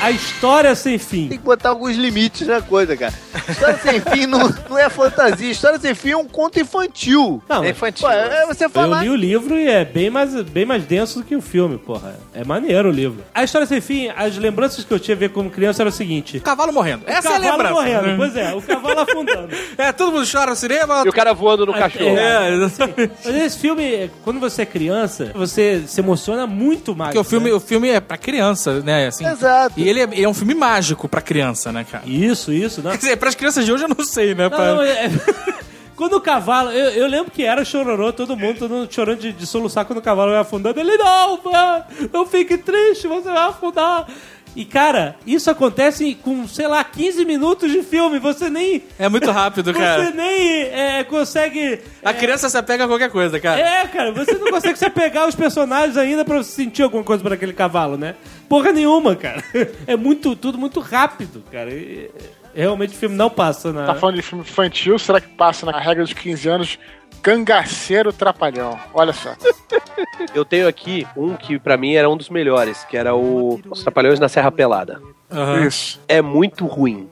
A História Sem Fim. Tem que botar alguns limites na coisa, cara. História Sem Fim não, não é fantasia. História Sem Fim é um conto infantil. Não, É mas infantil. Pô, é você eu falar... li o livro e é bem mais, bem mais denso do que o filme, porra. É maneiro o livro. A História Sem Fim, as lembranças que eu tinha a ver como criança era o seguinte... Cavalo morrendo. Essa é a cavalo lembrança. morrendo, pois é, o cavalo afundando. É, todo mundo chora no cinema. E o cara voando no cachorro. É, exatamente. Mas esse filme, quando você é criança, você se emociona muito mais. Porque o filme, né? o filme é pra criança, né? Assim, Exato. E ele é, ele é um filme mágico pra criança, né, cara? Isso, isso, não. Quer dizer, pras crianças de hoje eu não sei, né? Não, pra- não, é- Quando o cavalo... Eu, eu lembro que era chororô, todo mundo, todo mundo chorando de, de soluçar quando o cavalo vai afundando. Ele, não, mano, não fique triste, você vai afundar. E, cara, isso acontece com, sei lá, quinze minutos de filme. Você nem... É muito rápido, Você cara. nem é, consegue... A criança se apega a qualquer coisa, cara. É, cara, você não consegue se apegar aos personagens ainda pra você sentir alguma coisa por aquele cavalo, né? Porra nenhuma, cara. É muito, tudo muito rápido, cara. E, realmente o filme não passa na... Tá falando de filme infantil, será que passa na regra dos quinze anos? Cangaceiro Trapalhão. Olha só. Eu tenho aqui um que pra mim era um dos melhores, que era o Os Trapalhões na Serra Pelada. Aham. Isso. É muito ruim.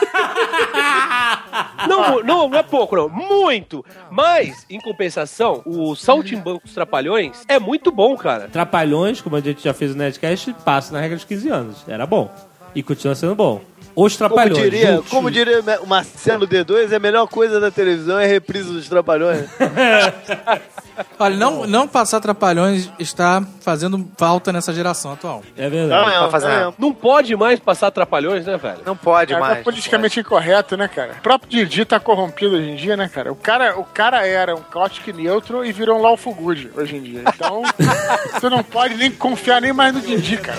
Não, não, não é pouco, não. Muito! Mas, em compensação, o Saltimbancos Trapalhões é muito bom, cara. Trapalhões, como a gente já fez no Nerdcast, passa na regra dos quinze anos. Era bom. E continua sendo bom. Os Como Trapalhões. Trapalhões. diria, como diria o Marcelo D dois, a melhor coisa da televisão é a reprise dos Trapalhões. Olha, não, não passar Trapalhões está fazendo falta nessa geração atual. É verdade. Não, fazer nada. Não pode mais passar Trapalhões, né, velho? Não pode É, mais. é politicamente incorreto, né, cara? O próprio Didi tá corrompido hoje em dia, né, cara? O cara, o cara era um caustic neutro e virou um lawful good hoje em dia. Então, você não pode nem confiar nem mais no Didi, cara.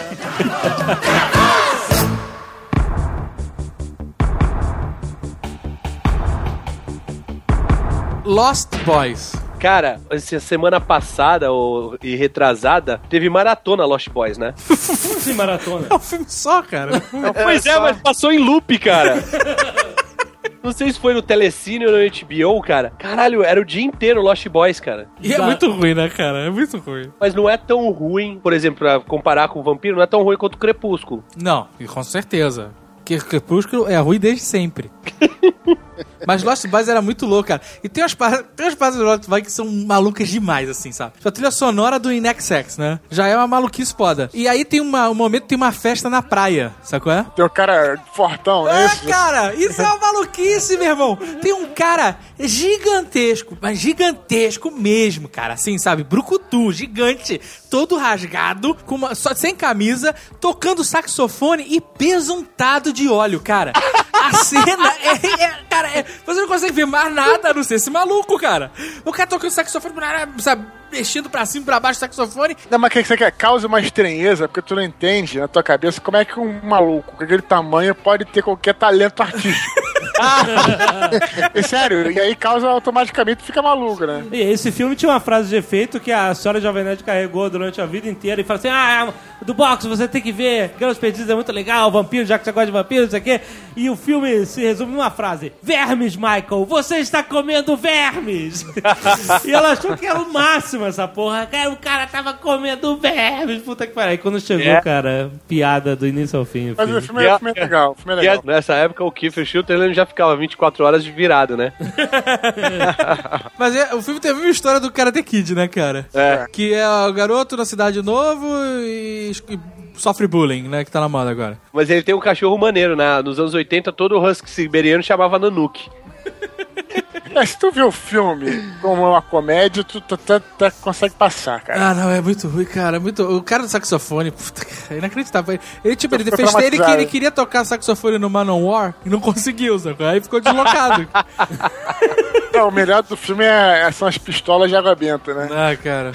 Lost Boys. Cara, essa semana passada ou, e retrasada, teve maratona Lost Boys, né? Sim, maratona. É um filme só, cara. Pois é, mas passou em loop, cara. Não sei se foi no Telecine ou no H B O, cara. Caralho, era o dia inteiro Lost Boys, cara. E é muito ruim, né, cara? É muito ruim. Mas não é tão ruim, por exemplo, pra comparar com o Vampiro, não é tão ruim quanto o Crepúsculo. Não, e com certeza. Porque Crepúsculo é ruim desde sempre. Mas Lost Boys era muito louco, cara. E tem umas partes, tem umas partes do Lost Boys que são malucas demais, assim, sabe? A trilha sonora do In Excess, né? Já é uma maluquice foda. E aí tem uma, um momento que tem uma festa na praia, sacou? É? Tem o cara fortão, né? É, Isso? cara, isso é uma maluquice, meu irmão. Tem um cara gigantesco, mas gigantesco mesmo, cara, assim, sabe? Brucutu, gigante, todo rasgado, com uma, só, sem camisa, tocando saxofone e besuntado de óleo, cara. A cena é, é cara, é, você não consegue ver mais nada a não ser esse maluco, cara. O cara tocando saxofone, sabe, mexendo pra cima e pra baixo do saxofone. Não, mas o que você quer? Causa uma estranheza, porque tu não entende na tua cabeça como é que um maluco com aquele tamanho pode ter qualquer talento artístico. É sério, e aí causa automaticamente, fica maluco, né? E esse filme tinha uma frase de efeito que a senhora Jovem Nerd carregou durante a vida inteira e fala assim: ah, do box você tem que ver, Garotos Perdidos é muito legal, vampiro, já que você gosta de vampiro, não sei o quê. E o filme se resume numa frase: vermes, Michael, você está comendo vermes! E ela achou que era o máximo essa porra. Cara, o cara tava comendo vermes, puta que pariu. Aí quando chegou, É. cara, piada do início ao fim. O Mas filme. o filme, é, o filme é legal, o filme é E legal. nessa época o Kiefer Sutherland já ficava vinte e quatro horas de virado, né? Mas é, o filme teve uma história do Karate Kid, né, cara? É. Que é o garoto na cidade novo e, e sofre bullying, né, que tá na moda agora. Mas ele tem um cachorro maneiro, né? Nos anos oitenta, todo husky siberiano chamava Nanuki. É, se tu vê o filme como uma comédia, tu tu- tu- tu consegue passar, cara. Ah, não, é muito ruim, cara. Muito... O cara do saxofone, puta, cara, é inacreditável. Ele, tipo, ele Ficou fez ele que traumatizado. ele queria tocar saxofone no Manowar e não conseguiu, sacou? Aí ficou deslocado. Não, o melhor do filme é, são as pistolas de água benta, né? Ah, cara.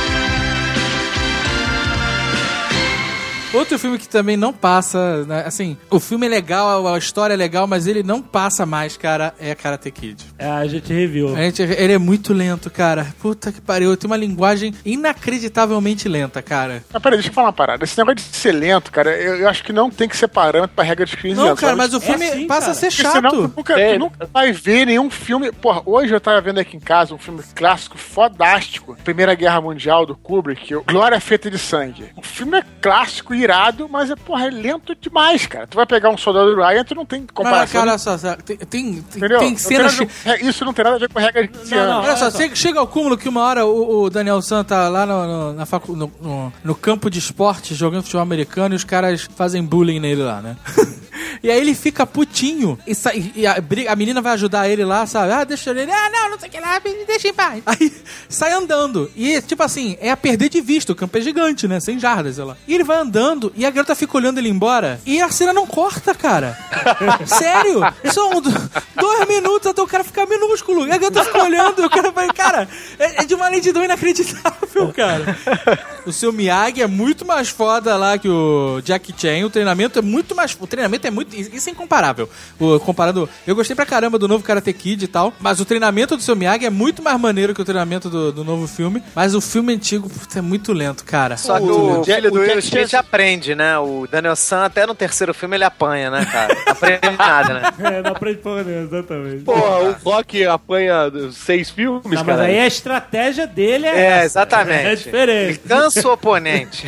Outro filme que também não passa, né, assim, o filme é legal, a história é legal, mas ele não passa mais, cara, é Karate Kid. É, a gente reviu. A gente, ele é muito lento, cara. Puta que pariu, tem uma linguagem inacreditavelmente lenta, cara. Mas peraí, deixa eu falar uma parada. Esse negócio de ser lento, cara, eu, eu acho que não tem que ser parâmetro pra regra de quinze Não, anos. cara, sabe? mas o filme assim, passa cara. a ser Porque chato. senão tu nunca, É. tu nunca vai ver nenhum filme. Porra, hoje eu tava vendo aqui em casa um filme clássico fodástico. Primeira Guerra Mundial do Kubrick, o Glória Feita de Sangue. O filme é clássico e irado, mas é, porra, é lento demais, cara. Tu vai pegar um Soldado Ryan, tu não tem comparação. Mas, cara, olha só, só, tem, tem, Entendeu? tem cenas... Não tem nada- isso não tem nada a ver com a regra de quinze Não, anos. não. Olha só, olha só. chega- chega ao cúmulo que uma hora o, o Daniel San tá lá no, no, na facu, no, no, no campo de esporte jogando futebol americano e os caras fazem bullying nele lá, né? E aí ele fica putinho e, sai, e a, briga- a menina vai ajudar ele lá, sabe? Ah, deixa ele. Ah, não, não sei o que lá, me deixa em paz. Aí sai andando. E, tipo assim, é a perder de vista. O campo é gigante, né? cem jardas, sei lá. E ele vai andando e a garota fica olhando ele embora. E a cena não corta, cara. Sério? São do- dois minutos até o cara ficar minúsculo. E a garota fica olhando e o cara vai. Cara, é, é de uma lentidão inacreditável, cara. O seu Miyagi é muito mais foda lá que o Jackie Chan. O treinamento é muito mais. O treinamento é muito. Isso é incomparável. O, comparado. Eu gostei pra caramba do novo Karate Kid e tal. Mas o treinamento do seu Miyagi é muito mais maneiro que o treinamento do, do novo filme. Mas o filme antigo, putz, é muito lento, cara. Só que O o, filho o do Jack Will Smith aprende, né? O Daniel San, até no terceiro filme, ele apanha, né, cara? Não aprende nada, né? É, não aprende porra nenhuma, exatamente. Porra, o Rock apanha seis filmes, Não, mas cara. aí a estratégia dele é. É, essa. exatamente. É Ele diferente. cansa o oponente.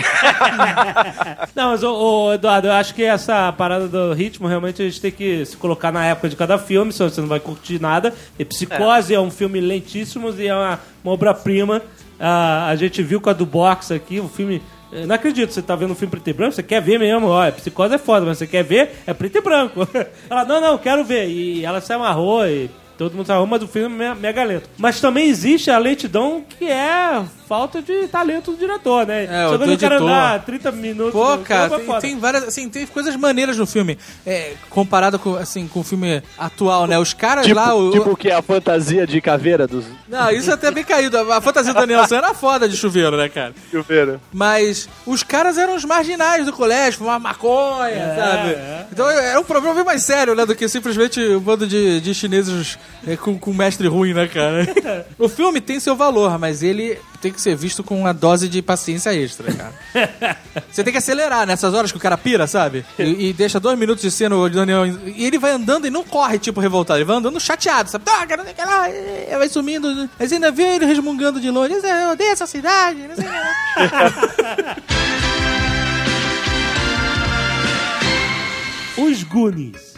Não, mas, ô, ô, Eduardo, eu acho que essa parada do ritmo, realmente a gente tem que se colocar na época de cada filme, senão você não vai curtir nada. E Psicose é, é um filme lentíssimo e é uma, uma obra-prima. Ah, a gente viu com a do Box aqui, o filme... Eu não acredito, você tá vendo um filme preto e branco, você quer ver mesmo, ó, Psicose é foda, mas você quer ver, é preto e branco. Ela, não, não, quero ver. E ela se amarrou e todo mundo se amarrou, mas o filme é mega lento. Mas também existe a lentidão que é falta de talento do diretor, né? É, Só o quando do o cara editor. dá trinta minutos... Pô, no cara, filme, é tem, foda. tem várias, assim, tem coisas maneiras no filme, é, comparado com, assim, com o filme atual, né? Os caras Tipo, lá... O, tipo que é a fantasia de caveira dos Não, isso é até bem caído. A, a fantasia do Daniel San era foda de chuveiro, né, cara? chuveiros. Mas os caras eram os marginais do colégio, fumavam maconha, sabe? é. Então era um problema bem mais sério, né? Do que simplesmente um bando de, de chineses é, com, com mestre ruim, né, cara? O filme tem seu valor, mas ele tem que ser visto com uma dose de paciência extra, cara. Você tem que acelerar nessas horas que o cara pira, sabe? E, e deixa dois minutos de cena o Daniel... E ele vai andando e não corre, tipo, revoltado. Ele vai andando chateado, sabe? Ah, cara, não sei o que lá. E vai sumindo. Aí você ainda vê ele resmungando de longe. Eu odeio essa cidade, não sei o que lá. Os Goonies.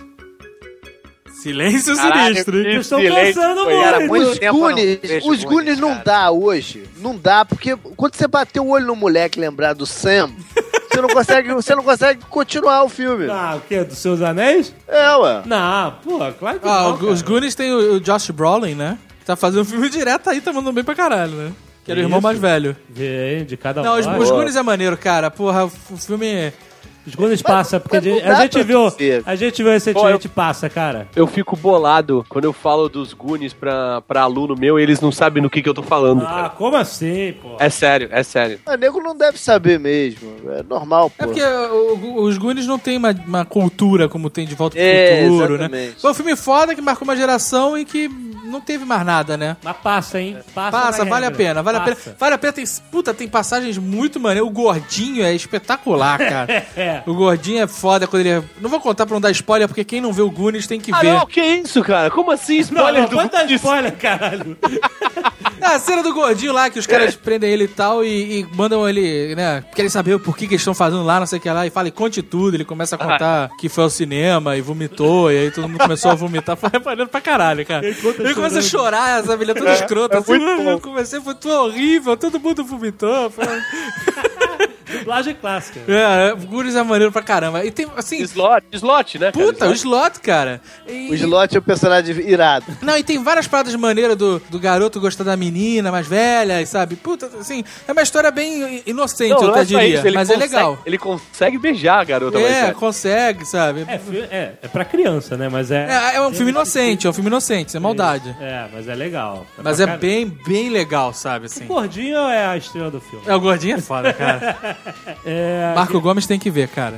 Silêncio Caralho, sinistro, hein? que Estão silêncio cansando foi. muito. Cara, muito Os tempo eu não Goonies, vejo os Goonies não cara. dá hoje. Não dá, porque quando você bater o olho no moleque e lembrar do Sam, você não consegue, você não consegue continuar o filme. Ah, o quê? Dos Seus Anéis? É, ué. Não, pô, claro que Ah, não, o- cara. os Goonies tem o, o Josh Brolin, né? Que tá fazendo um filme direto aí, tá mandando bem pra caralho, né? Que era o irmão Isso. mais velho. Vem de cada Não, os, voz. os Goonies é maneiro, cara. Porra, o filme... Os Goonies passa, porque a mas não gente, dá a gente pra viu. dizer. A gente viu recentemente passa, cara. Eu fico bolado quando eu falo dos Goonies pra, pra aluno meu e eles não sabem no que, que eu tô falando, Ah, cara. como assim, pô? É sério, é sério. O nego não deve saber mesmo. É normal, pô. É porque o- o- os Goonies não tem uma, uma cultura como tem de Volta pro É, Futuro, né? exatamente. Foi um filme foda que marcou uma geração e que não teve mais nada, né? Mas passa, hein? Passa, Passa, na vale a regra. pena, vale a Passa. pena. Vale a pena, tem, puta, tem passagens muito maneiras. O Gordinho é espetacular, cara. É. O Gordinho é foda quando ele... Não vou contar pra não dar spoiler, porque quem não vê o Goonies tem que Ah, ver. não, que isso, cara? Como assim? Não, Spoiler não, do pode dar Goonies? spoiler, caralho. Ah, a cena do Gordinho lá, que os caras prendem ele e tal e, e mandam ele, né, querem saber por que, que eles estão fazendo lá, não sei o que lá, e fala, e conte tudo. Ele começa a contar que foi ao cinema e vomitou, e aí todo mundo começou a vomitar. Foi reparando pra caralho, cara. Ele conta Ele começa a chorando. chorar, essa filha toda escrota. é assim, muito bom. eu comecei, foi tudo horrível, todo mundo vomitou. Foi... Dublagem clássica. É, o Goonies é maneiro pra caramba. E tem, assim, Slot, slot, né? cara? puta, o Slot. Slot, cara. E- O Slot é um personagem irado. Não, e tem várias paradas maneiras do, do garoto gostar da menina mais velha, sabe? Puta, assim, é uma história bem inocente, Não, eu não até é só diria. isso, ele Mas é consegue- legal. Ele consegue beijar a garota mais É, velha. consegue, sabe? É, fi- é, é pra criança, né? Mas é. É, é um filme inocente, é um filme inocente, sem maldade. É, mas é legal. Mas pra é caralho. bem, bem legal, sabe, assim. O Gordinho é a estrela do filme. É, o Gordinho é foda, cara. É. Marco Gomes tem que ver, cara.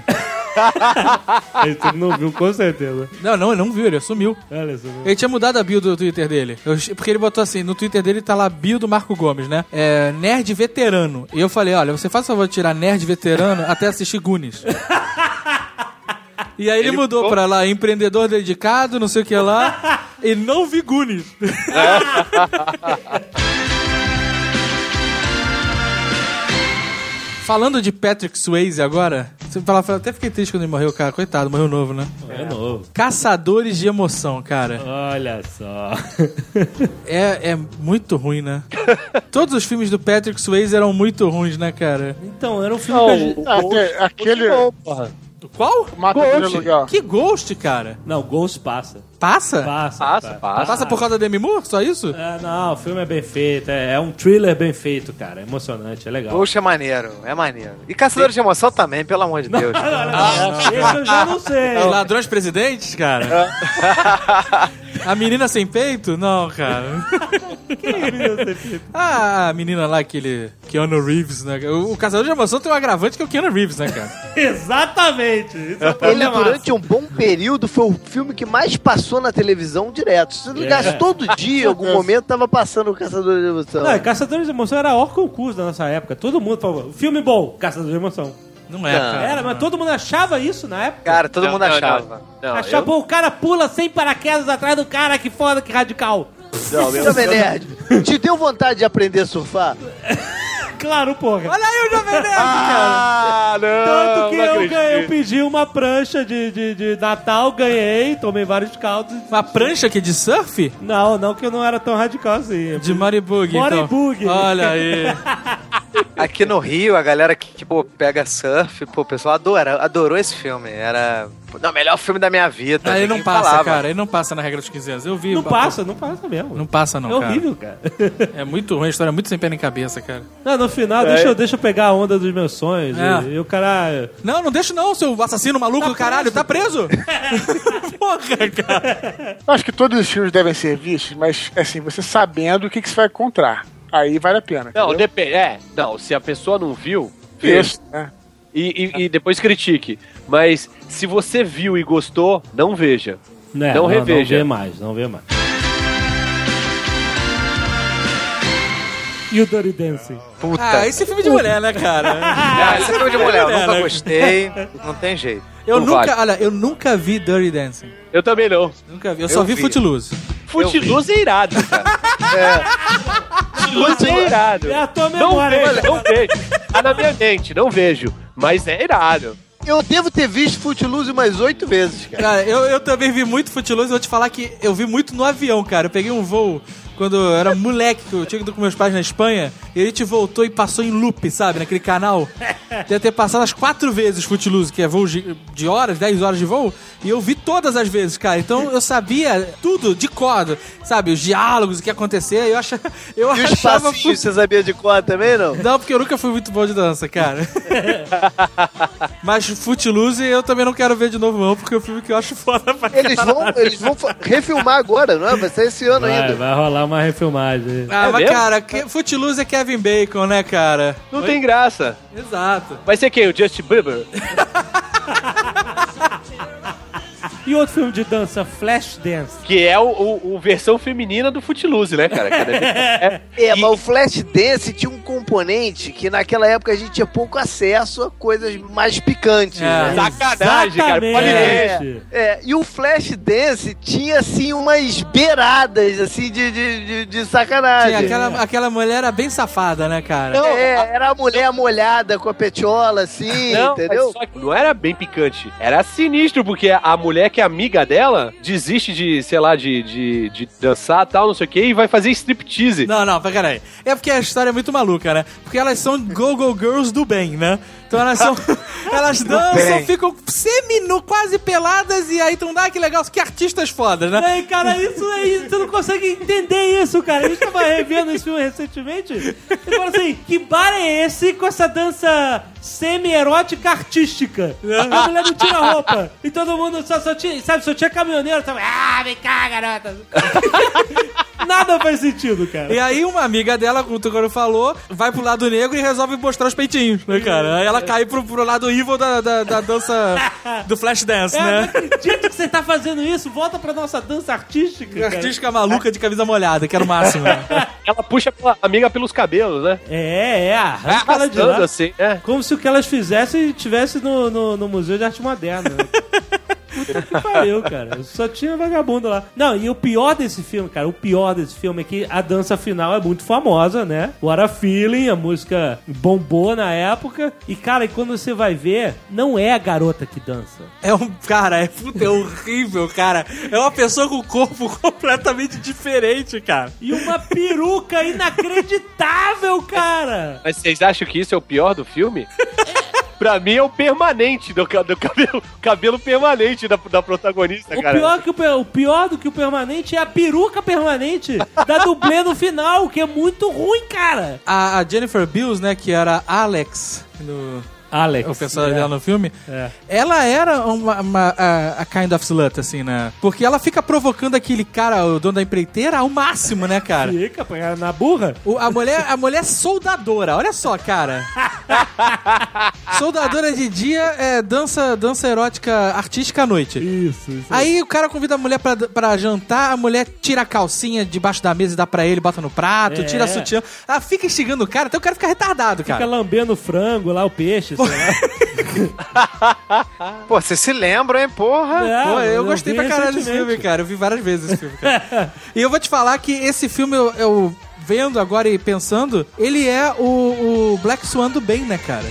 Ele não viu, com certeza. Não, não, ele não viu, ele assumiu. Olha só. Ele tinha mudado a bio do Twitter dele. Eu- porque ele botou assim, no Twitter dele tá lá bio do Marco Gomes, né? É, nerd veterano. E eu falei, olha, você faz o favor de tirar nerd veterano até assistir Goonies. E aí ele, Ele mudou ficou- pra lá, empreendedor dedicado, não sei o que lá, e não vi Goonies. Falando de Patrick Swayze agora, Você fala, até fiquei triste quando ele morreu, cara. Coitado, morreu novo, né? É novo. Caçadores de Emoção, cara. Olha só. É, é muito ruim, né? Todos os filmes do Patrick Swayze eram muito ruins, né, cara? Então, era um filme Não, que a gente... Ah, aque- aquele. Bom, porra. Qual? Mata Ghost. de aluguel. Que Ghost, cara? Não, Ghost passa. Passa? Passa, Passa, passa. Passa por causa da Demi Moore? Só isso? É, não, o filme é bem feito. É, é um thriller bem feito, cara. É emocionante, é legal. Poxa, é maneiro, é maneiro. E Caçadores de Emoção também, pelo amor de Deus. Ah, esse eu já não sei. Os Ladrões Presidentes, cara? A menina sem peito? Não, cara. Ah, a menina lá, aquele Keanu Reeves, né? O, o Caçador de Emoção tem um agravante que é o Keanu Reeves, né, cara? Exatamente. Isso é o Ele, problemaço. durante um bom período, foi o filme que mais passou na televisão direto. Se você ligasse É. todo dia, em algum momento, tava passando o Caçador de Emoção. Não, Caçadores de Emoção era hor concurso na nossa época. Todo mundo falava, filme bom, Caçadores de Emoção. Não é, Não. cara. Era, mas todo mundo achava isso na época. Cara, todo Não, mundo não, achava. Não, não, achava, eu- pô, o cara pula sem paraquedas atrás do cara, que foda, que radical. Não, meu- Jovem Nerd, te deu vontade de aprender a surfar? Claro, porra. Olha aí o Jovem Nerd, cara. Ah, não! Tanto que não eu, acredito. ganhei, eu pedi uma prancha de, de, de Natal, ganhei, tomei vários caldos. Uma prancha aqui de surf? Não, não que eu não era tão radical assim. De Maribug, então. Maribug. Olha aí. Aqui no Rio, a galera que, que pô, pega surf, pô, o pessoal adora, adorou esse filme. Era pô, não, o melhor filme da minha vida. Aí não Ninguém passa, falava. cara. Aí não passa na regra dos quinze anos. Eu vi. Não passa, não passa mesmo. Não passa, não, é cara. horrível, cara. É muito ruim, a história é muito sem pé nem cabeça, cara. Não, no final, deixa, eu, deixa eu pegar a onda dos meus sonhos. É. E, e o cara... Não, não deixa não, seu assassino maluco do caralho. Tá preso. Porra, cara. Eu acho que todos os filmes devem ser vistos, mas assim, você sabendo o que, que você vai encontrar. Aí vale a pena. Não, entendeu? depende. É, não, se a pessoa não viu, veja. Isso, né? E, e, e depois critique. Mas se você viu e gostou, não veja. Né, Não não reveja. Não vê mais, não vê mais. E o Dirty Dancing? Puta. Ah, esse é filme de mulher, né, cara? Ah, esse filme de mulher, eu É, nunca né? gostei. Não tem jeito. Eu Não nunca, vale. olha, eu nunca vi Dirty Dancing. Eu também não. Nunca vi. Eu só Eu vi, vi. Footloose. Footloose é irado, cara. Footloose é irado. É a tua Não memória. vejo, não vejo. Tá na minha mente, não vejo. Mas é irado. Eu devo ter visto Footloose umas oito vezes, cara. Cara, eu, eu também vi muito Footloose. Vou te falar que eu vi muito no avião, cara. Eu peguei um voo quando eu era moleque, que eu tinha ido com meus pais na Espanha, e a gente voltou e passou em loop, sabe? Naquele canal. Deve ter passado as quatro vezes Footloose, que é voo de, de horas, dez horas de voo, e eu vi todas as vezes, cara. Então eu sabia tudo de cor, sabe? Os diálogos, o que ia acontecer. Eu, achava, eu E os achava... passinhos, você sabia de cor também, não? Não, porque eu nunca fui muito bom de dança, cara. Mas Footloose eu também não quero ver de novo, não, porque é um filme que eu acho foda pra Eles vão, caralho. eles vão fa- refilmar agora, não é? Vai sair esse ano Vai, ainda. vai rolar uma refilmagem. Ah, É mas mesmo? cara, que- Footloose é Kevin Bacon, né, cara? Não tem graça. Exato. Vai ser quem? O Justin Bieber? E outro filme de dança, Flashdance. Que é o, o, o versão feminina do Footloose, né, cara? Cada vez- é, É, e- mas o Flashdance tinha um componente que naquela época a gente tinha pouco acesso a coisas mais picantes, É. né? Sacanagem, cara. Pode ver. Exatamente. É, e o Flashdance tinha, assim, umas beiradas, assim, de, de, de, de sacanagem. Tinha aquela, aquela mulher era bem safada, né, cara? É, era a mulher molhada com a petiola, assim, Não, entendeu? mas só que não era bem picante. Era sinistro, porque a mulher que é amiga dela desiste de, sei lá, de, de, de dançar e tal, não sei o que, e vai fazer striptease. Não, não, peraí. É porque a história é muito maluca, né? Porque elas são go-go girls do bem, né? Então elas são. Elas dançam, bem. ficam semi-nu, quase peladas, e aí tu não dá que legal, que artistas fodas, né? Ei, cara, isso aí, tu não consegue entender isso, cara. A gente tava revendo esse filme recentemente e falou assim, que bar é esse com essa dança semi-erótica artística? A mulher não tira roupa. E todo mundo só, só tinha, sabe, só tinha caminhoneiro, sabe? Ah, vem cá, garota. Nada faz sentido, cara. E aí uma amiga dela, como o Tucano falou, vai pro lado negro e resolve mostrar os peitinhos, né, cara? Aí ela cai pro, pro lado evil da, da, da dança do Flashdance, É, né? não acredito que você tá fazendo isso. Volta pra nossa dança artística, cara. Artística maluca de camisa molhada, que era o máximo. Né? Ela puxa a amiga pelos cabelos, né? É, é, arranca ela de lá. Arrastando, assim, é. Como se o que elas fizessem tivesse no, no, no Museu de Arte Moderna. Puta que pariu, cara. Só tinha vagabundo lá. Não, e o pior desse filme, cara, o pior desse filme é que a dança final é muito famosa, né? What a Feeling, a música bombou na época. E, cara, e quando você vai ver, não é a garota que dança. É um... Cara, é, puta, é horrível, cara. É uma pessoa com o corpo completamente diferente, cara. E uma peruca inacreditável, cara. Mas vocês acham que isso é o pior do filme? Pra mim é o permanente do, do cabelo, cabelo permanente da, da protagonista, o cara. Pior que o, o pior do que o permanente é a peruca permanente da dublê no final, que é muito ruim, cara. A, a Jennifer Beals, né, que era Alex no... Alex. O personagem é. dela no filme. É. Ela era uma, uma a, a kind of slut, assim, né? Porque ela fica provocando aquele cara, o dono da empreiteira, ao máximo, né, cara? Fica, apanhar na burra. O, a, mulher, a mulher soldadora, olha só, cara. Soldadora de dia, é dança, dança erótica artística à noite. Isso, isso. Aí o cara convida a mulher pra, pra jantar, a mulher tira a calcinha debaixo da mesa e dá pra ele, bota no prato, É. tira a sutiã. Ela fica instigando o cara, até o cara fica retardado, Fica cara. lambendo o frango lá, o peixe, sei lá. Pô, vocês se lembram, hein, porra? É, Pô, eu gostei vi pra caralho desse recentemente. filme, cara. Eu vi várias vezes esse filme, cara. E eu vou te falar que esse filme, eu, eu vendo agora e pensando, ele é o, o Black Swan do bem, né, cara?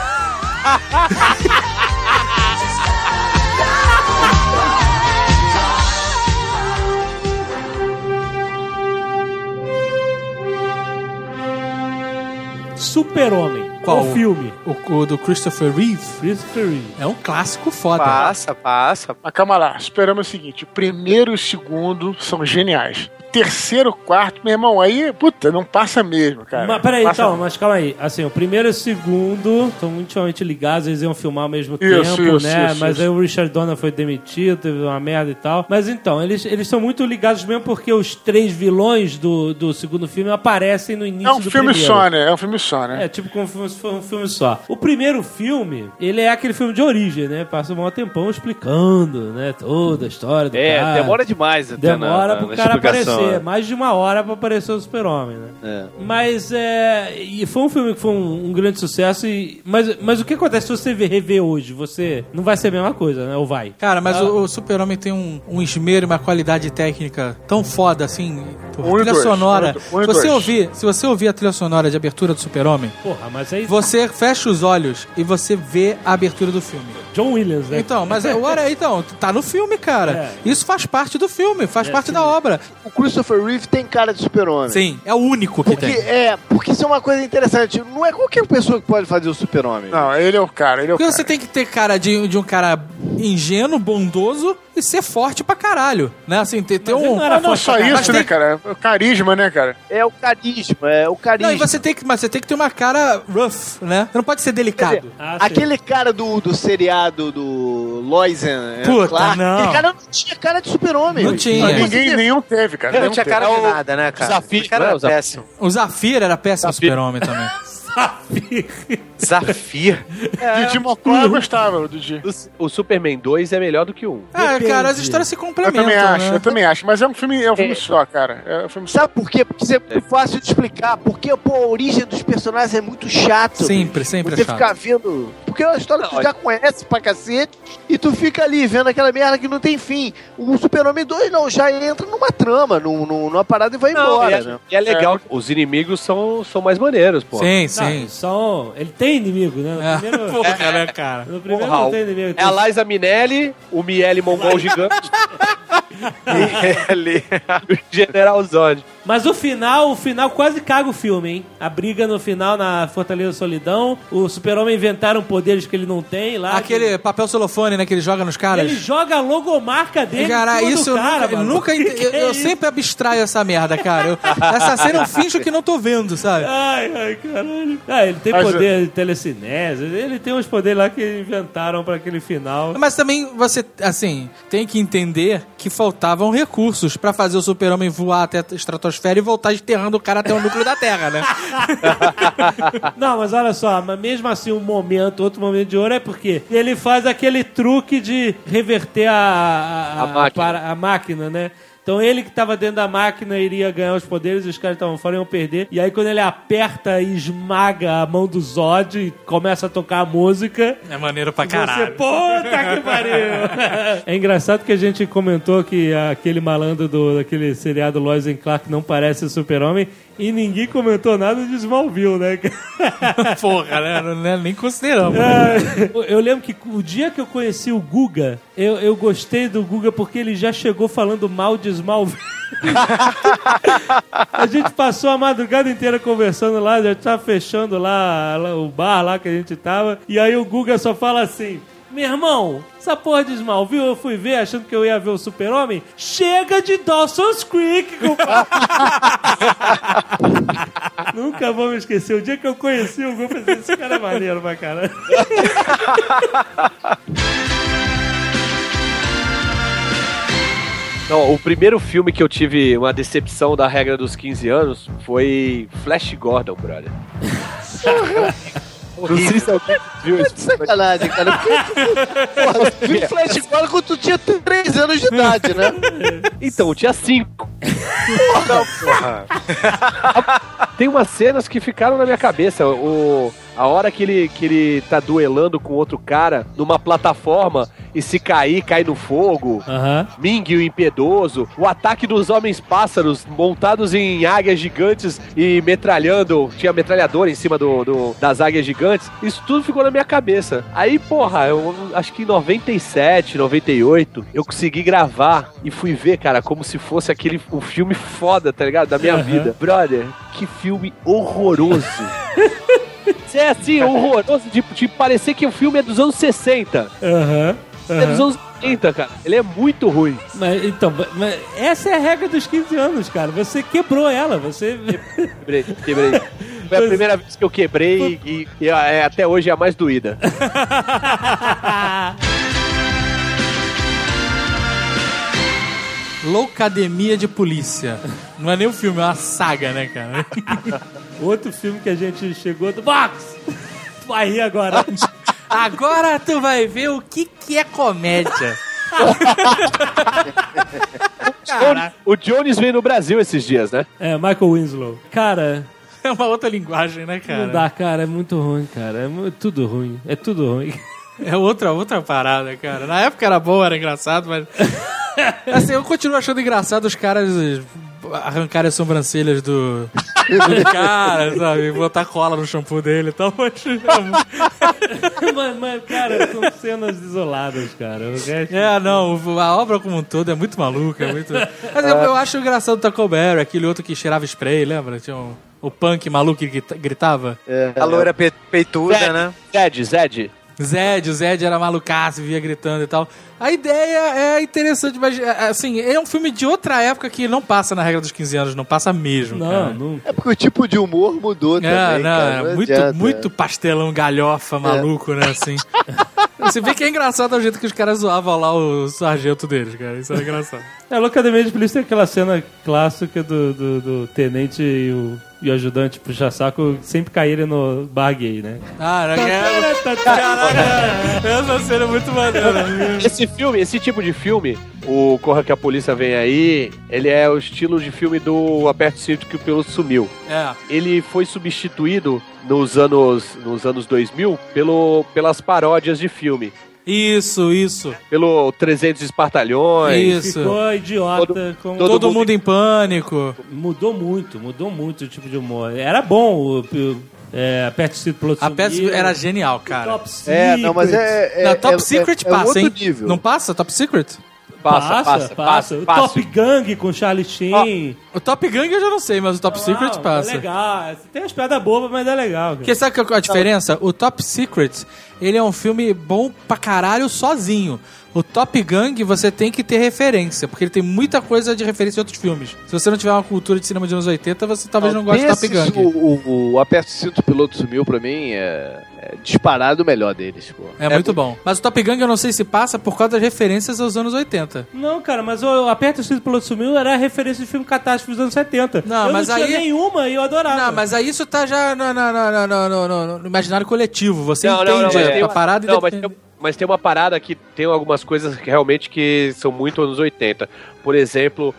Super-Homem. Qual? O filme. O, o do Christopher Reeve. Christopher Reeve. É um clássico foda. Passa, passa. Mas calma lá, esperamos o seguinte: o primeiro e o segundo são geniais. O terceiro, quarto, meu irmão, aí, puta, não passa mesmo, cara. Mas peraí, Passa então, mesmo. mas calma aí. Assim, o primeiro e o segundo estão intimamente ligados, eles iam filmar ao mesmo Isso, tempo, isso, né? isso, mas isso. aí o Richard Donner foi demitido, teve uma merda e tal. Mas então, eles eles estão muito ligados mesmo porque os três vilões do, do segundo filme aparecem no início É um do filme primeiro. só, né? É um filme só, né? É, tipo como se fosse um filme só. O primeiro filme, ele é aquele filme de origem, né? Passa um maior tempão explicando, né? Toda a história do É, cara. demora demais até Demora na, na, pro na cara explicação, aparecer. né? Mais de uma hora pra aparecer o Super-Homem, né? É. Mas é... E foi um filme que foi um, um grande sucesso e... Mas, mas o que acontece se você rever hoje? Você... Não vai ser a mesma coisa, né? Ou vai? Cara, mas Ah. o, o Super-Homem tem um, um esmero e uma qualidade técnica tão foda, assim, por Um e trilha dois, sonora. um e Se dois. você ouvir, se você ouvir a trilha sonora de abertura do Super-Homem, Porra, mas aí... você fecha os olhos e você vê a abertura do filme. John Williams, né? Então, mas é, ora, então, tá no filme, cara. É. Isso faz parte do filme, faz É, parte sim. da obra. O Christopher Reeve tem cara de super-homem. Sim, é o único que Porque, tem. é, porque isso é uma coisa interessante. Não é qualquer pessoa que pode fazer o super-homem. Não, ele é o cara, ele é o Porque cara. você tem que ter cara de, de um cara ingênuo, bondoso e ser forte pra caralho, né? Assim, ter, ter Mas ele um... não era Ah, não, forte só pra caralho. isso, Mas né, tem- cara? O carisma, né, cara? É o carisma, é o carisma. Não, e você tem que, mas você tem que ter uma cara rough, né? Você não pode ser delicado. Ah, sim. Aquele cara do, do seriado do Loisen, é, Puta, Clark, não. aquele cara não tinha cara de super-homem. Não tinha. Não, É. ninguém, nenhum teve, cara. Ele não nenhum tinha teve. cara de É o- nada, né, cara? Zafir, O cara não é era o Zafir? péssimo. O Zafir era péssimo Super-Homem também. Zafir. Didi Mocó eu gostava, Didi. O, o Superman dois é melhor do que o um. Ah, Depende. cara, as histórias se Eu complementam, também acho, né? eu também acho. Mas é um filme, é um filme só, cara. É um filme só. Sabe por quê? Porque isso é muito fácil de explicar. Porque, pô, a origem dos personagens é muito chato. Sempre, bicho. sempre Você é chato. ficar vendo... Porque é uma história que tu já conhece pra cacete e tu fica ali vendo aquela merda que não tem fim. O Super-Homem dois não, já entra numa trama, num, num- numa parada e vai Não, embora, e, é, né? e é legal, que os inimigos são, são mais maneiros, pô. Sim, Não, sim. são... Ele tem inimigo, né? No É. primeiro, Porra, né, cara? no primeiro Porra, não o- tem inimigo. É a Liza Minelli, o Miele Mongol gigante Ele. e o General Zod. Mas o final, o final quase caga o filme, hein? A briga no final na Fortaleza da Solidão, o Super-Homem inventaram poderes que ele não tem lá. Aquele papel celofane, né, que ele joga nos caras. Ele joga a logomarca dele Cara, em cima isso do eu cara, nunca, eu, mano. nunca Que ent- que eu, é eu isso? sempre abstraio essa merda, cara. Eu- essa cena eu finjo que não tô vendo, sabe? Ai, ai, caralho. Ah, ele tem Mas, poder de telecinese, ele tem uns poderes lá que inventaram pra aquele final. Mas também você, assim, tem que entender que faltavam recursos pra fazer o Super-Homem voar até a estratosfera e voltar enterrando o cara até o núcleo da Terra, né? Não, mas olha só, mas mesmo assim, um momento, outro momento de ouro é porque ele faz aquele truque de reverter a, a, A máquina. para- a máquina, né? Então ele que tava dentro da máquina iria ganhar os poderes, os caras estavam fora e iam perder. E aí quando ele aperta e esmaga a mão do Zod e começa a tocar a música... É maneiro pra Você, caralho. puta que pariu! É engraçado que a gente comentou que aquele malandro do, daquele seriado Lois and Clark não parece o Super-Homem e ninguém comentou nada de Smallville, né? Porra, né? Não, né? Nem consideramos. É, eu lembro que o dia que eu conheci o Guga, eu, eu gostei do Guga porque ele já chegou falando mal de Smallville. A gente passou a madrugada inteira conversando lá, já tá fechando lá, lá o bar lá que a gente tava, e aí o Guga só fala assim: meu irmão, essa porra de Smallville eu fui ver achando que eu ia ver o Super-Homem. Chega de Dawson's Creek, compadre. Nunca vou me esquecer. O dia que eu conheci o Guga, eu pensei, esse cara é maneiro pra caralho. Não, o primeiro filme que eu tive uma decepção da regra dos quinze anos foi Flash Gordon, brother. Não sei se alguém viu isso. Sacanagem, cara. Porra, tu viu Flash Gordon quando tu tinha três anos de idade, né? Então, eu tinha cinco. Não, porra. Tem umas cenas que ficaram na minha cabeça. O, a hora que ele, que ele tá duelando com outro cara numa plataforma e se cair, cai no fogo. Aham. Ming, o impiedoso. O ataque dos homens-pássaros montados em águias gigantes e metralhando. Tinha metralhador em cima do, do, das águias gigantes. Isso tudo ficou na minha cabeça. Aí, porra, eu acho que em noventa e sete, noventa e oito, eu consegui gravar e fui ver, cara, como se fosse aquele um filme foda, tá ligado? Da minha Uhum. vida. Brother, que filme horroroso. É assim, horroroso, de, de parecer que o filme é dos anos sessenta. Aham. É dos anos oitenta, cara. Ele é muito ruim. Mas, então, mas essa é a regra dos quinze anos, cara. Você quebrou ela, você... Quebrei, quebrei. Foi a primeira vez que eu quebrei e, e é, até hoje é a mais doída. Loucademia de Polícia. Não é nem um filme, é uma saga, né, cara? Outro filme que a gente chegou do box. Tu vai rir agora. Agora tu vai ver o que, que é comédia. Cara, O Jones veio no Brasil esses dias, né? É, Michael Winslow. Cara, é uma outra linguagem, né, cara? não dá, cara. É muito ruim, cara. É mu- tudo ruim. É tudo ruim. É outra, outra parada, cara. Na época era bom, era engraçado, mas... Assim, eu continuo achando engraçado os caras arrancarem as sobrancelhas do, do cara, sabe? Botar cola no shampoo dele e tal. Mas... mas, mas, cara, são cenas isoladas, cara. O resto... É, não, a obra como um todo é muito maluca, é muito... Mas eu, eu acho engraçado o Tackleberry, aquele outro que cheirava spray, lembra? Tinha um, o punk maluco que grita- gritava. A loira pe- peituda, Zed, né? Zed, Zed. Zed, o Zed era malucaço, via gritando e tal. A ideia é interessante, mas, assim, é um filme de outra época que não passa na regra dos quinze anos, não passa mesmo, Não, cara. não. É porque o tipo de humor mudou É, também, não, cara. é Não muito, adianta. muito pastelão, galhofa, maluco, né, assim. Você vê que é engraçado o jeito que os caras zoavam lá o sargento deles, cara. Isso era engraçado. É, Loucademia de Polícia tem aquela cena clássica do, do, do tenente e o, e o ajudante puxa-saco sempre caírem no bar gay, né? Ah, era Caraca, essa cena é muito maneira. Esse filme, esse tipo de filme, o Corra que a Polícia Vem Aí, ele é o estilo de filme do Aperto o Cinto que o Piloto Sumiu. É. Ele foi substituído nos anos, nos anos dois mil pelo, pelas paródias de filme. Isso, isso. Pelo trezentos Espartalhões. Isso. Ficou idiota. Todo- com- Todo, Todo mundo... mundo em pânico. Mudou muito, mudou muito o tipo de humor. Era bom o... o é, Aperte o Cinto, Piloto A peça Sumiu, era genial, cara. Top Secret. É, não, mas é... é Na Top é, Secret é, é passa, outro hein? nível. Não passa? Top Secret? Passa, passa, passa. O passa. Top Gang com Charlie Sheen. O Top Gang eu já não sei, mas o Top Secret Não, passa. É legal. Tem umas piadas bobas, mas é legal. Cara. Porque sabe qual é a diferença? O Top Secret, ele é um filme bom pra caralho sozinho. O Top Gang, você tem que ter referência, porque ele tem muita coisa de referência em outros filmes. Se você não tiver uma cultura de cinema de anos oitenta, você talvez não, goste de Top Desses, Gang. O, o, o Aperto o Cinto, o Piloto Sumiu, pra mim, é, é disparado o melhor deles, pô. É, muito bom. Mas o Top Gang eu não sei se passa por causa das referências aos anos oitenta. Não, cara, mas o Aperta o Cinto, Piloto Sumiu era a referência de filme catástrofe dos anos setenta. Não, eu mas não tinha aí- nenhuma e eu adorava. Não, mas aí isso tá já no, no, no, no, no, no, no imaginário coletivo. Você Não, não, entende não, mas a tem uma- parada não, e mas depende- tem, Mas tem uma parada que tem algumas coisas que realmente que são muito anos oitenta. Por exemplo,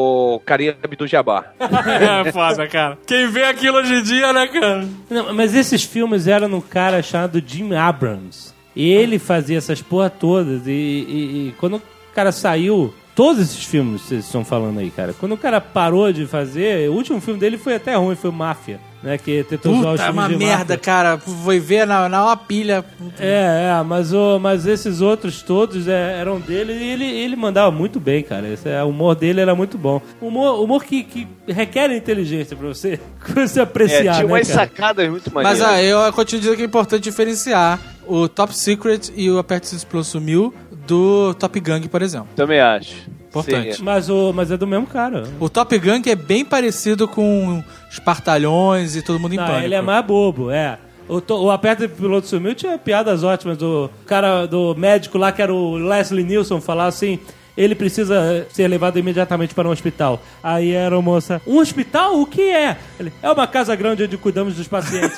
o Carinha Abdul-Jabbar. É foda, cara. Quem vê aquilo hoje em dia, né, cara? Não, mas esses filmes eram no cara chamado Jim Abrams. Ele fazia essas porra todas. E, e, e quando o cara saiu... Todos esses filmes que vocês estão falando aí, cara. Quando o cara parou de fazer... O último filme dele foi até ruim, foi o Máfia. Né, que tentou usar os Puta, é filmes uma de merda, máfia. cara. Foi ver na, na uma pilha. É, é, mas, o, mas esses outros todos é, eram dele e ele, ele mandava muito bem, cara. Esse, é, o humor dele era muito bom. Humor, humor que, que requer inteligência pra você, pra você apreciar, É, tinha né, umas cara? sacadas muito Mas maneiras. ah, eu continuo dizendo que é importante diferenciar o Top Secret e o Aperte-se Explode Sumiu do Top Gun, por exemplo. Também acho. Importante. Sim, Mas, o, mas é do mesmo cara. O Top Gun é bem parecido com Espartalhões e Todo Mundo em Não, Pânico. ele é mais bobo, é. O, to, o Aperta de Piloto Sumiu tinha piadas ótimas do cara, do médico lá, que era o Leslie Nielsen, falar assim... Ele precisa ser levado imediatamente para um hospital. Aí era a moça, um hospital? O que é? Ele, é uma casa grande onde cuidamos dos pacientes.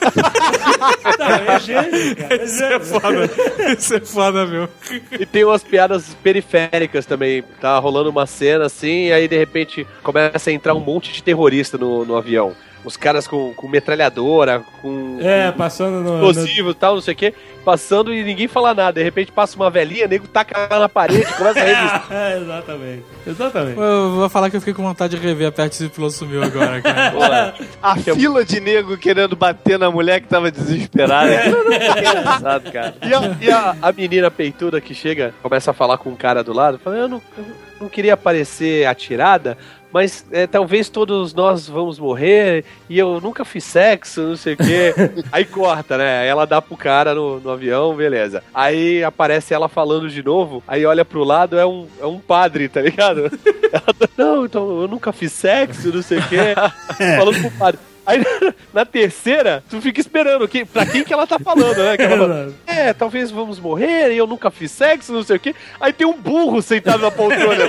Não, é gênio, cara. Isso é foda. Isso é foda, meu. E tem umas piadas periféricas também. Tá rolando uma cena assim, e aí de repente começa a entrar um monte de terrorista no, no avião. Os caras com, com metralhadora, com... É, passando no... explosivo e tal, não sei o quê. Passando e ninguém fala nada. De repente passa uma velhinha, nego taca ela na parede, começa a revistar. É, exatamente. Exatamente. Eu vou falar que eu fiquei com vontade de rever Aperte-se Piloto Sumiu agora, cara. A fila de nego querendo bater na mulher que tava desesperada. É engraçado, cara. E, a, e a, a menina peituda que chega, começa a falar com um cara do lado, fala, eu não, eu não queria parecer atirada, mas é, talvez todos nós vamos morrer e eu nunca fiz sexo, não sei o quê. Aí corta, né? Ela dá pro cara no, no avião, beleza. Aí aparece ela falando de novo, aí olha pro lado, é um, é um padre, tá ligado? Ela tá, não, então eu nunca fiz sexo, não sei o quê. Falando pro padre. Aí na terceira, tu fica esperando que, pra quem que ela tá falando, né? Que ela fala, é, talvez vamos morrer e eu nunca fiz sexo, não sei o quê. Aí tem um burro sentado na poltrona.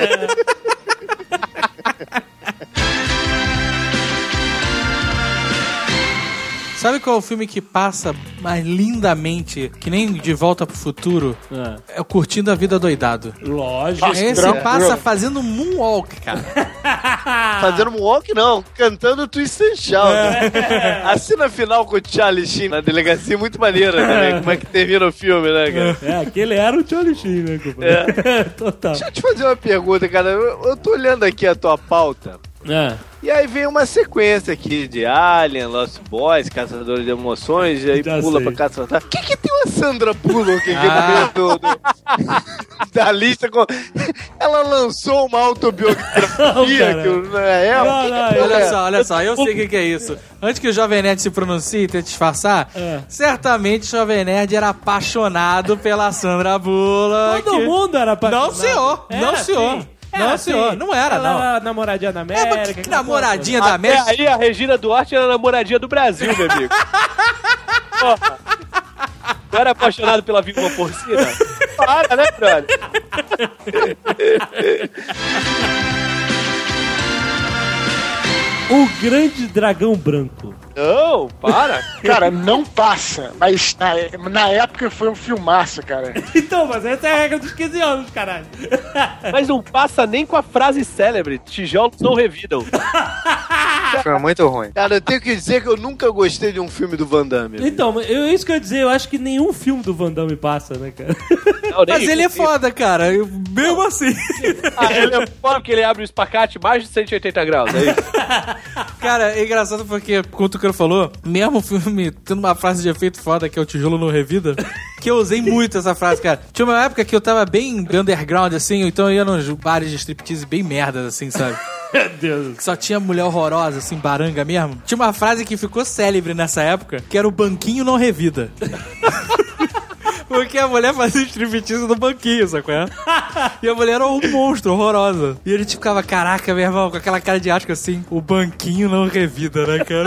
Sabe qual é o filme que passa mais lindamente, que nem De Volta pro Futuro? É. É o Curtindo a Vida Doidado. Lógico. Esse tranquilo. passa fazendo moonwalk, cara. Fazendo moonwalk, não. Cantando Twist and Shout. É. A cena final com o Charlie Sheen na delegacia é muito maneira também. Como é que termina o filme, né, cara? É, aquele era o Charlie Sheen, né, compadre? É. Total. Deixa eu te fazer uma pergunta, cara. Eu, eu tô olhando aqui a tua pauta. É. E aí vem uma sequência aqui de Alien, Lost Boys, Caçadores de Emoções, e aí Já pula sei. pra Caçador. O que que tem uma Sandra Bullock aqui Ah. no meio do, do- da lista? Com... Ela lançou uma autobiografia Não, que cara. não é ela? Não, Que que não, porra Olha é? só, olha só, eu sei o que, que é isso. Antes que o Jovem Nerd se pronuncie e tente disfarçar, É. certamente o Jovem Nerd era apaixonado pela Sandra Bullock. Todo mundo era apaixonado. Não, senhor. Era Não, senhor. assim. Não, Era senhor. assim. Não era, Ela não. era namoradinha da É, América. mas que aquela namoradinha porra da Até América. aí a Regina Duarte era a namoradinha do Brasil, meu amigo. Porra. Tu era apaixonado pela víbora porcina? Para, né, brother? O Grande Dragão Branco. Não, para. Cara, não passa. Mas na, na época foi um filmaço, cara. Então, mas essa é a regra dos quinze anos, caralho. Mas não passa nem com a frase célebre: tijolos não revidam. Foi muito ruim. Cara, eu tenho que dizer que eu nunca gostei de um filme do Van Damme. Então, eu, isso que eu ia dizer, eu acho que nenhum filme do Van Damme passa, né, cara? Não, nem- Mas ele é foda, cara. Eu- Mesmo assim. Ah, ele é foda porque ele abre o espacate mais de cento e oitenta graus, é isso? Cara, é engraçado porque, como o Tucano falou, mesmo o filme tendo uma frase de efeito foda, que é o tijolo não revida, que eu usei muito essa frase, cara. Tinha uma época que eu tava bem underground, assim, então eu ia nos bares de striptease bem merdas, assim, sabe? Meu Deus. Que só tinha mulher horrorosa, assim, baranga mesmo. Tinha uma frase que ficou célebre nessa época, que era o banquinho não revida. Porque a mulher fazia striptease no banquinho, sacou? É? E a mulher era um monstro, horrorosa. E ele tipo, ficava, caraca, meu irmão, com aquela cara de asco assim, o banquinho não revida, né, cara?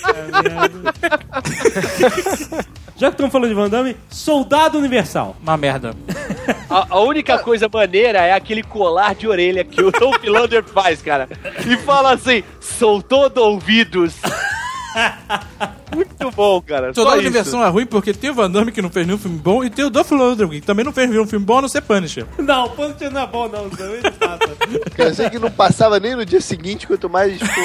Já que estamos falando de Van Damme, Soldado Universal. Uma merda. A, a única coisa maneira é aquele colar de orelha que o Tom Lander faz, cara. E fala assim, sou todo ouvidos. Muito bom, cara. Toda Só a isso. diversão é ruim porque tem o Van Damme que não fez nenhum filme bom e tem o Dolph Lundgren que também não fez nenhum filme bom a não ser Punisher. Não, o Punisher não é bom, não. Também não passa. Eu sei que não passava nem no dia seguinte, quanto mais, pô...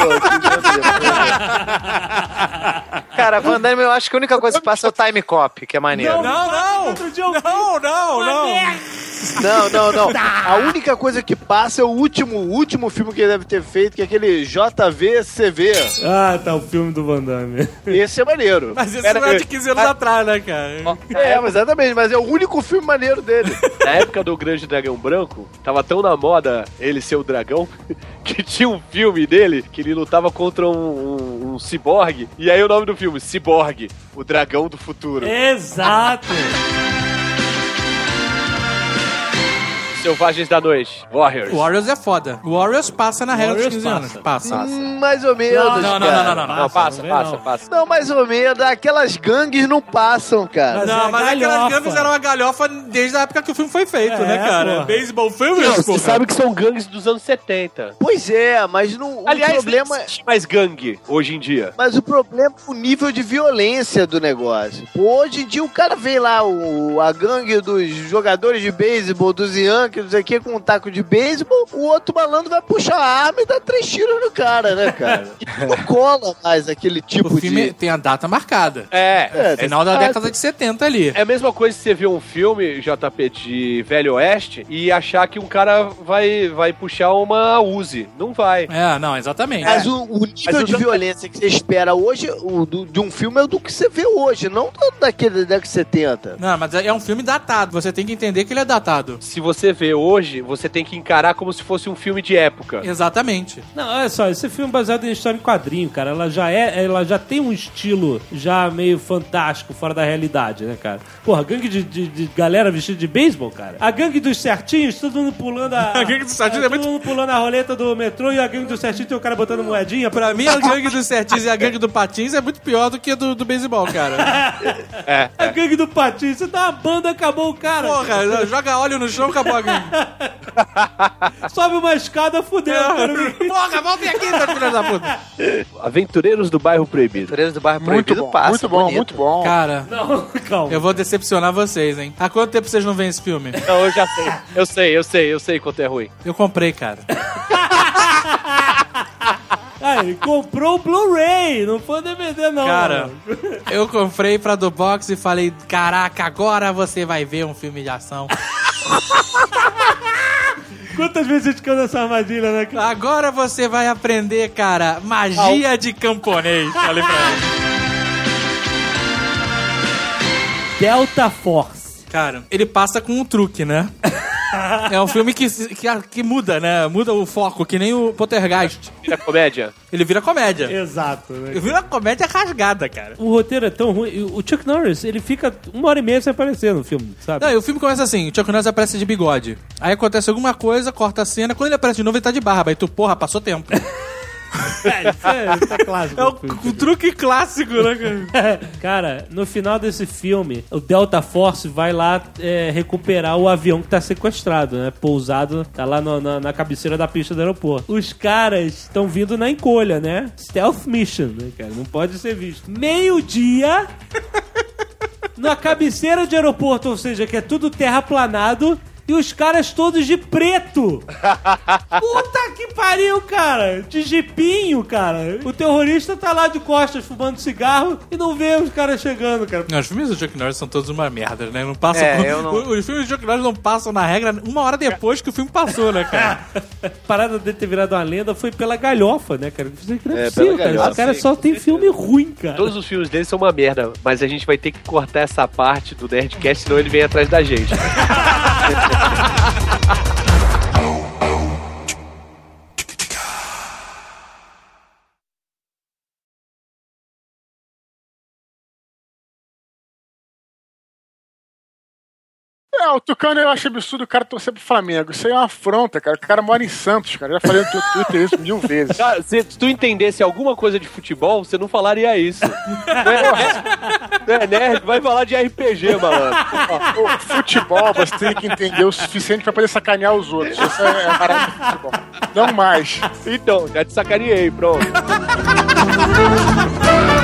Cara, Van Damme, eu acho que a única coisa que passa é o Time Cop, que é maneiro. Não, não! Outro dia eu vi. Não, não, não! Não, não, não. A única coisa que passa é o último, último filme que ele deve ter feito, que é aquele J V C V. Ah, tá, o filme do Van Damme. Esse é maneiro. Mas isso Era- não é de quinze anos atrás, né, cara? É, mas exatamente, mas é o único filme maneiro dele. Na época do Grande Dragão Branco, tava tão na moda ele ser o dragão, que tinha um filme dele que ele lutava contra um, um, um ciborgue. E aí o nome do filme, Ciborgue, o dragão do futuro. Exato. Selvagens da Noite, Warriors. Warriors é foda. Warriors passa na regra dos Warriors quinze anos. passa. Passa. Hum, mais ou menos, Não, não, não, cara. não, não, não. Não, passa, não vem passa, não. passa. Não, mais ou menos. Aquelas gangues não passam, cara. Mas é Não, mas aquelas galhofa. gangues eram uma galhofa desde a época que o filme foi feito, É, né, cara? porra. Baseball filme, Não, porra. você sabe que são gangues dos anos setenta. Pois é, mas não, Aliás, o problema... não existe mais gangue hoje em dia. Mas o problema é o nível de violência do negócio. Pô, hoje em dia o cara vem lá, o, a gangue dos jogadores de beisebol, dos Yankees, não sei o que, com um taco de beisebol, o outro malandro vai puxar a arma e dar três tiros no cara, né, cara? Não cola mais aquele tipo O filme de... tem a data marcada. É, É, Final da década de setenta ali. é a mesma coisa que você ver um filme, J P, de Velho Oeste e achar que um cara vai, vai puxar uma Uzi. Não vai. É, não, exatamente. Mas o, o nível Mas de eu- violência que você espera hoje o, do- de um filme é o do que você vê hoje, não do, daquele da década de setenta. Não, mas é um filme datado. Você tem que entender que ele é datado. Se você vê hoje, você tem que encarar como se fosse um filme de época. Exatamente. Não, olha só, esse filme é baseado em história em quadrinho, cara. Ela já é, ela já tem um estilo já meio fantástico, fora da realidade, né, cara? Porra, gangue de, de, de galera vestida de beisebol, cara. A gangue dos certinhos, todo mundo pulando a... A gangue dos certinhos é todo muito- mundo pulando a roleta do metrô e a gangue dos certinhos tem o cara botando moedinha. Pra mim, a gangue dos certinhos e a gangue do patins é muito pior do que a do, do beisebol, cara. É. A gangue do patinho, você dá uma banda, acabou o cara. Porra, joga óleo no chão, acabou a gangue. Sobe uma escada, fudeu, cara. Porra, voltem aqui, seus filhos da puta. Aventureiros do Bairro Proibido. Aventureiros do Bairro Muito Proibido bom, passa. muito bom, bonito. muito bom. Cara, Não, calma. eu vou decepcionar vocês, hein? Há quanto tempo vocês não veem esse filme? Não, eu já sei. Eu sei, eu sei, eu sei quanto é ruim. Eu comprei, cara. Ah, ele comprou o Blu-ray, não foi D V D não. Cara, mano. eu comprei pra do box e falei, caraca, agora você vai ver um filme de ação. Quantas vezes a gente caiu nessa armadilha, né, cara? Agora você vai aprender, cara, magia de camponês. Falei pra ele. Delta Force. Cara, ele passa com um truque, né? É um filme que, que, que muda, né? Muda o foco, que nem o Poltergeist. Vira comédia? Ele vira comédia. Exato, né? Ele vira comédia rasgada, cara. O roteiro é tão ruim. O Chuck Norris, ele fica uma hora e meia sem aparecer no filme, sabe? Não, e o filme começa assim, o Chuck Norris aparece de bigode. Aí acontece alguma coisa, corta a cena, quando ele aparece de novo ele tá de barba. Aí tu, porra, passou tempo. É, isso é, isso é clássico. É o, do filme. o truque clássico, né, cara? Cara, no final desse filme, o Delta Force vai lá é, recuperar o avião que tá sequestrado, né? Pousado, tá lá no- na, na cabeceira da pista do aeroporto. Os caras estão vindo na encolha, né? Stealth Mission, né, cara? Não pode ser visto. Meio-dia, na cabeceira de aeroporto, ou seja, que é tudo terraplanado. E os caras todos de preto. Puta que pariu, cara. De jipinho, cara. O terrorista tá lá de costas fumando cigarro e não vê os caras chegando, cara. Não, os filmes do Chuck Norris são todos uma merda, né? Não passam. É, por- eu não- Os filmes do Chuck Norris não passam na regra uma hora depois que o filme passou, né, cara? A parada dele ter virado uma lenda foi pela galhofa, né, cara? Não é, É, possível, pela cara. galhofa, Esse cara sim, só com tem filme ruim, cara. Todos os filmes dele são uma merda, mas a gente vai ter que cortar essa parte do Nerdcast, senão ele vem atrás da gente. É, o Tucano eu acho absurdo o cara torcer pro Flamengo. Isso aí é uma afronta, cara. O cara mora em Santos, cara. Já falei no teu Twitter isso mil vezes. Cara, se tu entendesse alguma coisa de futebol, você não falaria isso. Não é, não é nerd, vai falar de R P G, malandro. O futebol, você tem que entender o suficiente pra poder sacanear os outros. Isso é a parada do futebol. Não mais. Então, já te sacaneei, pronto.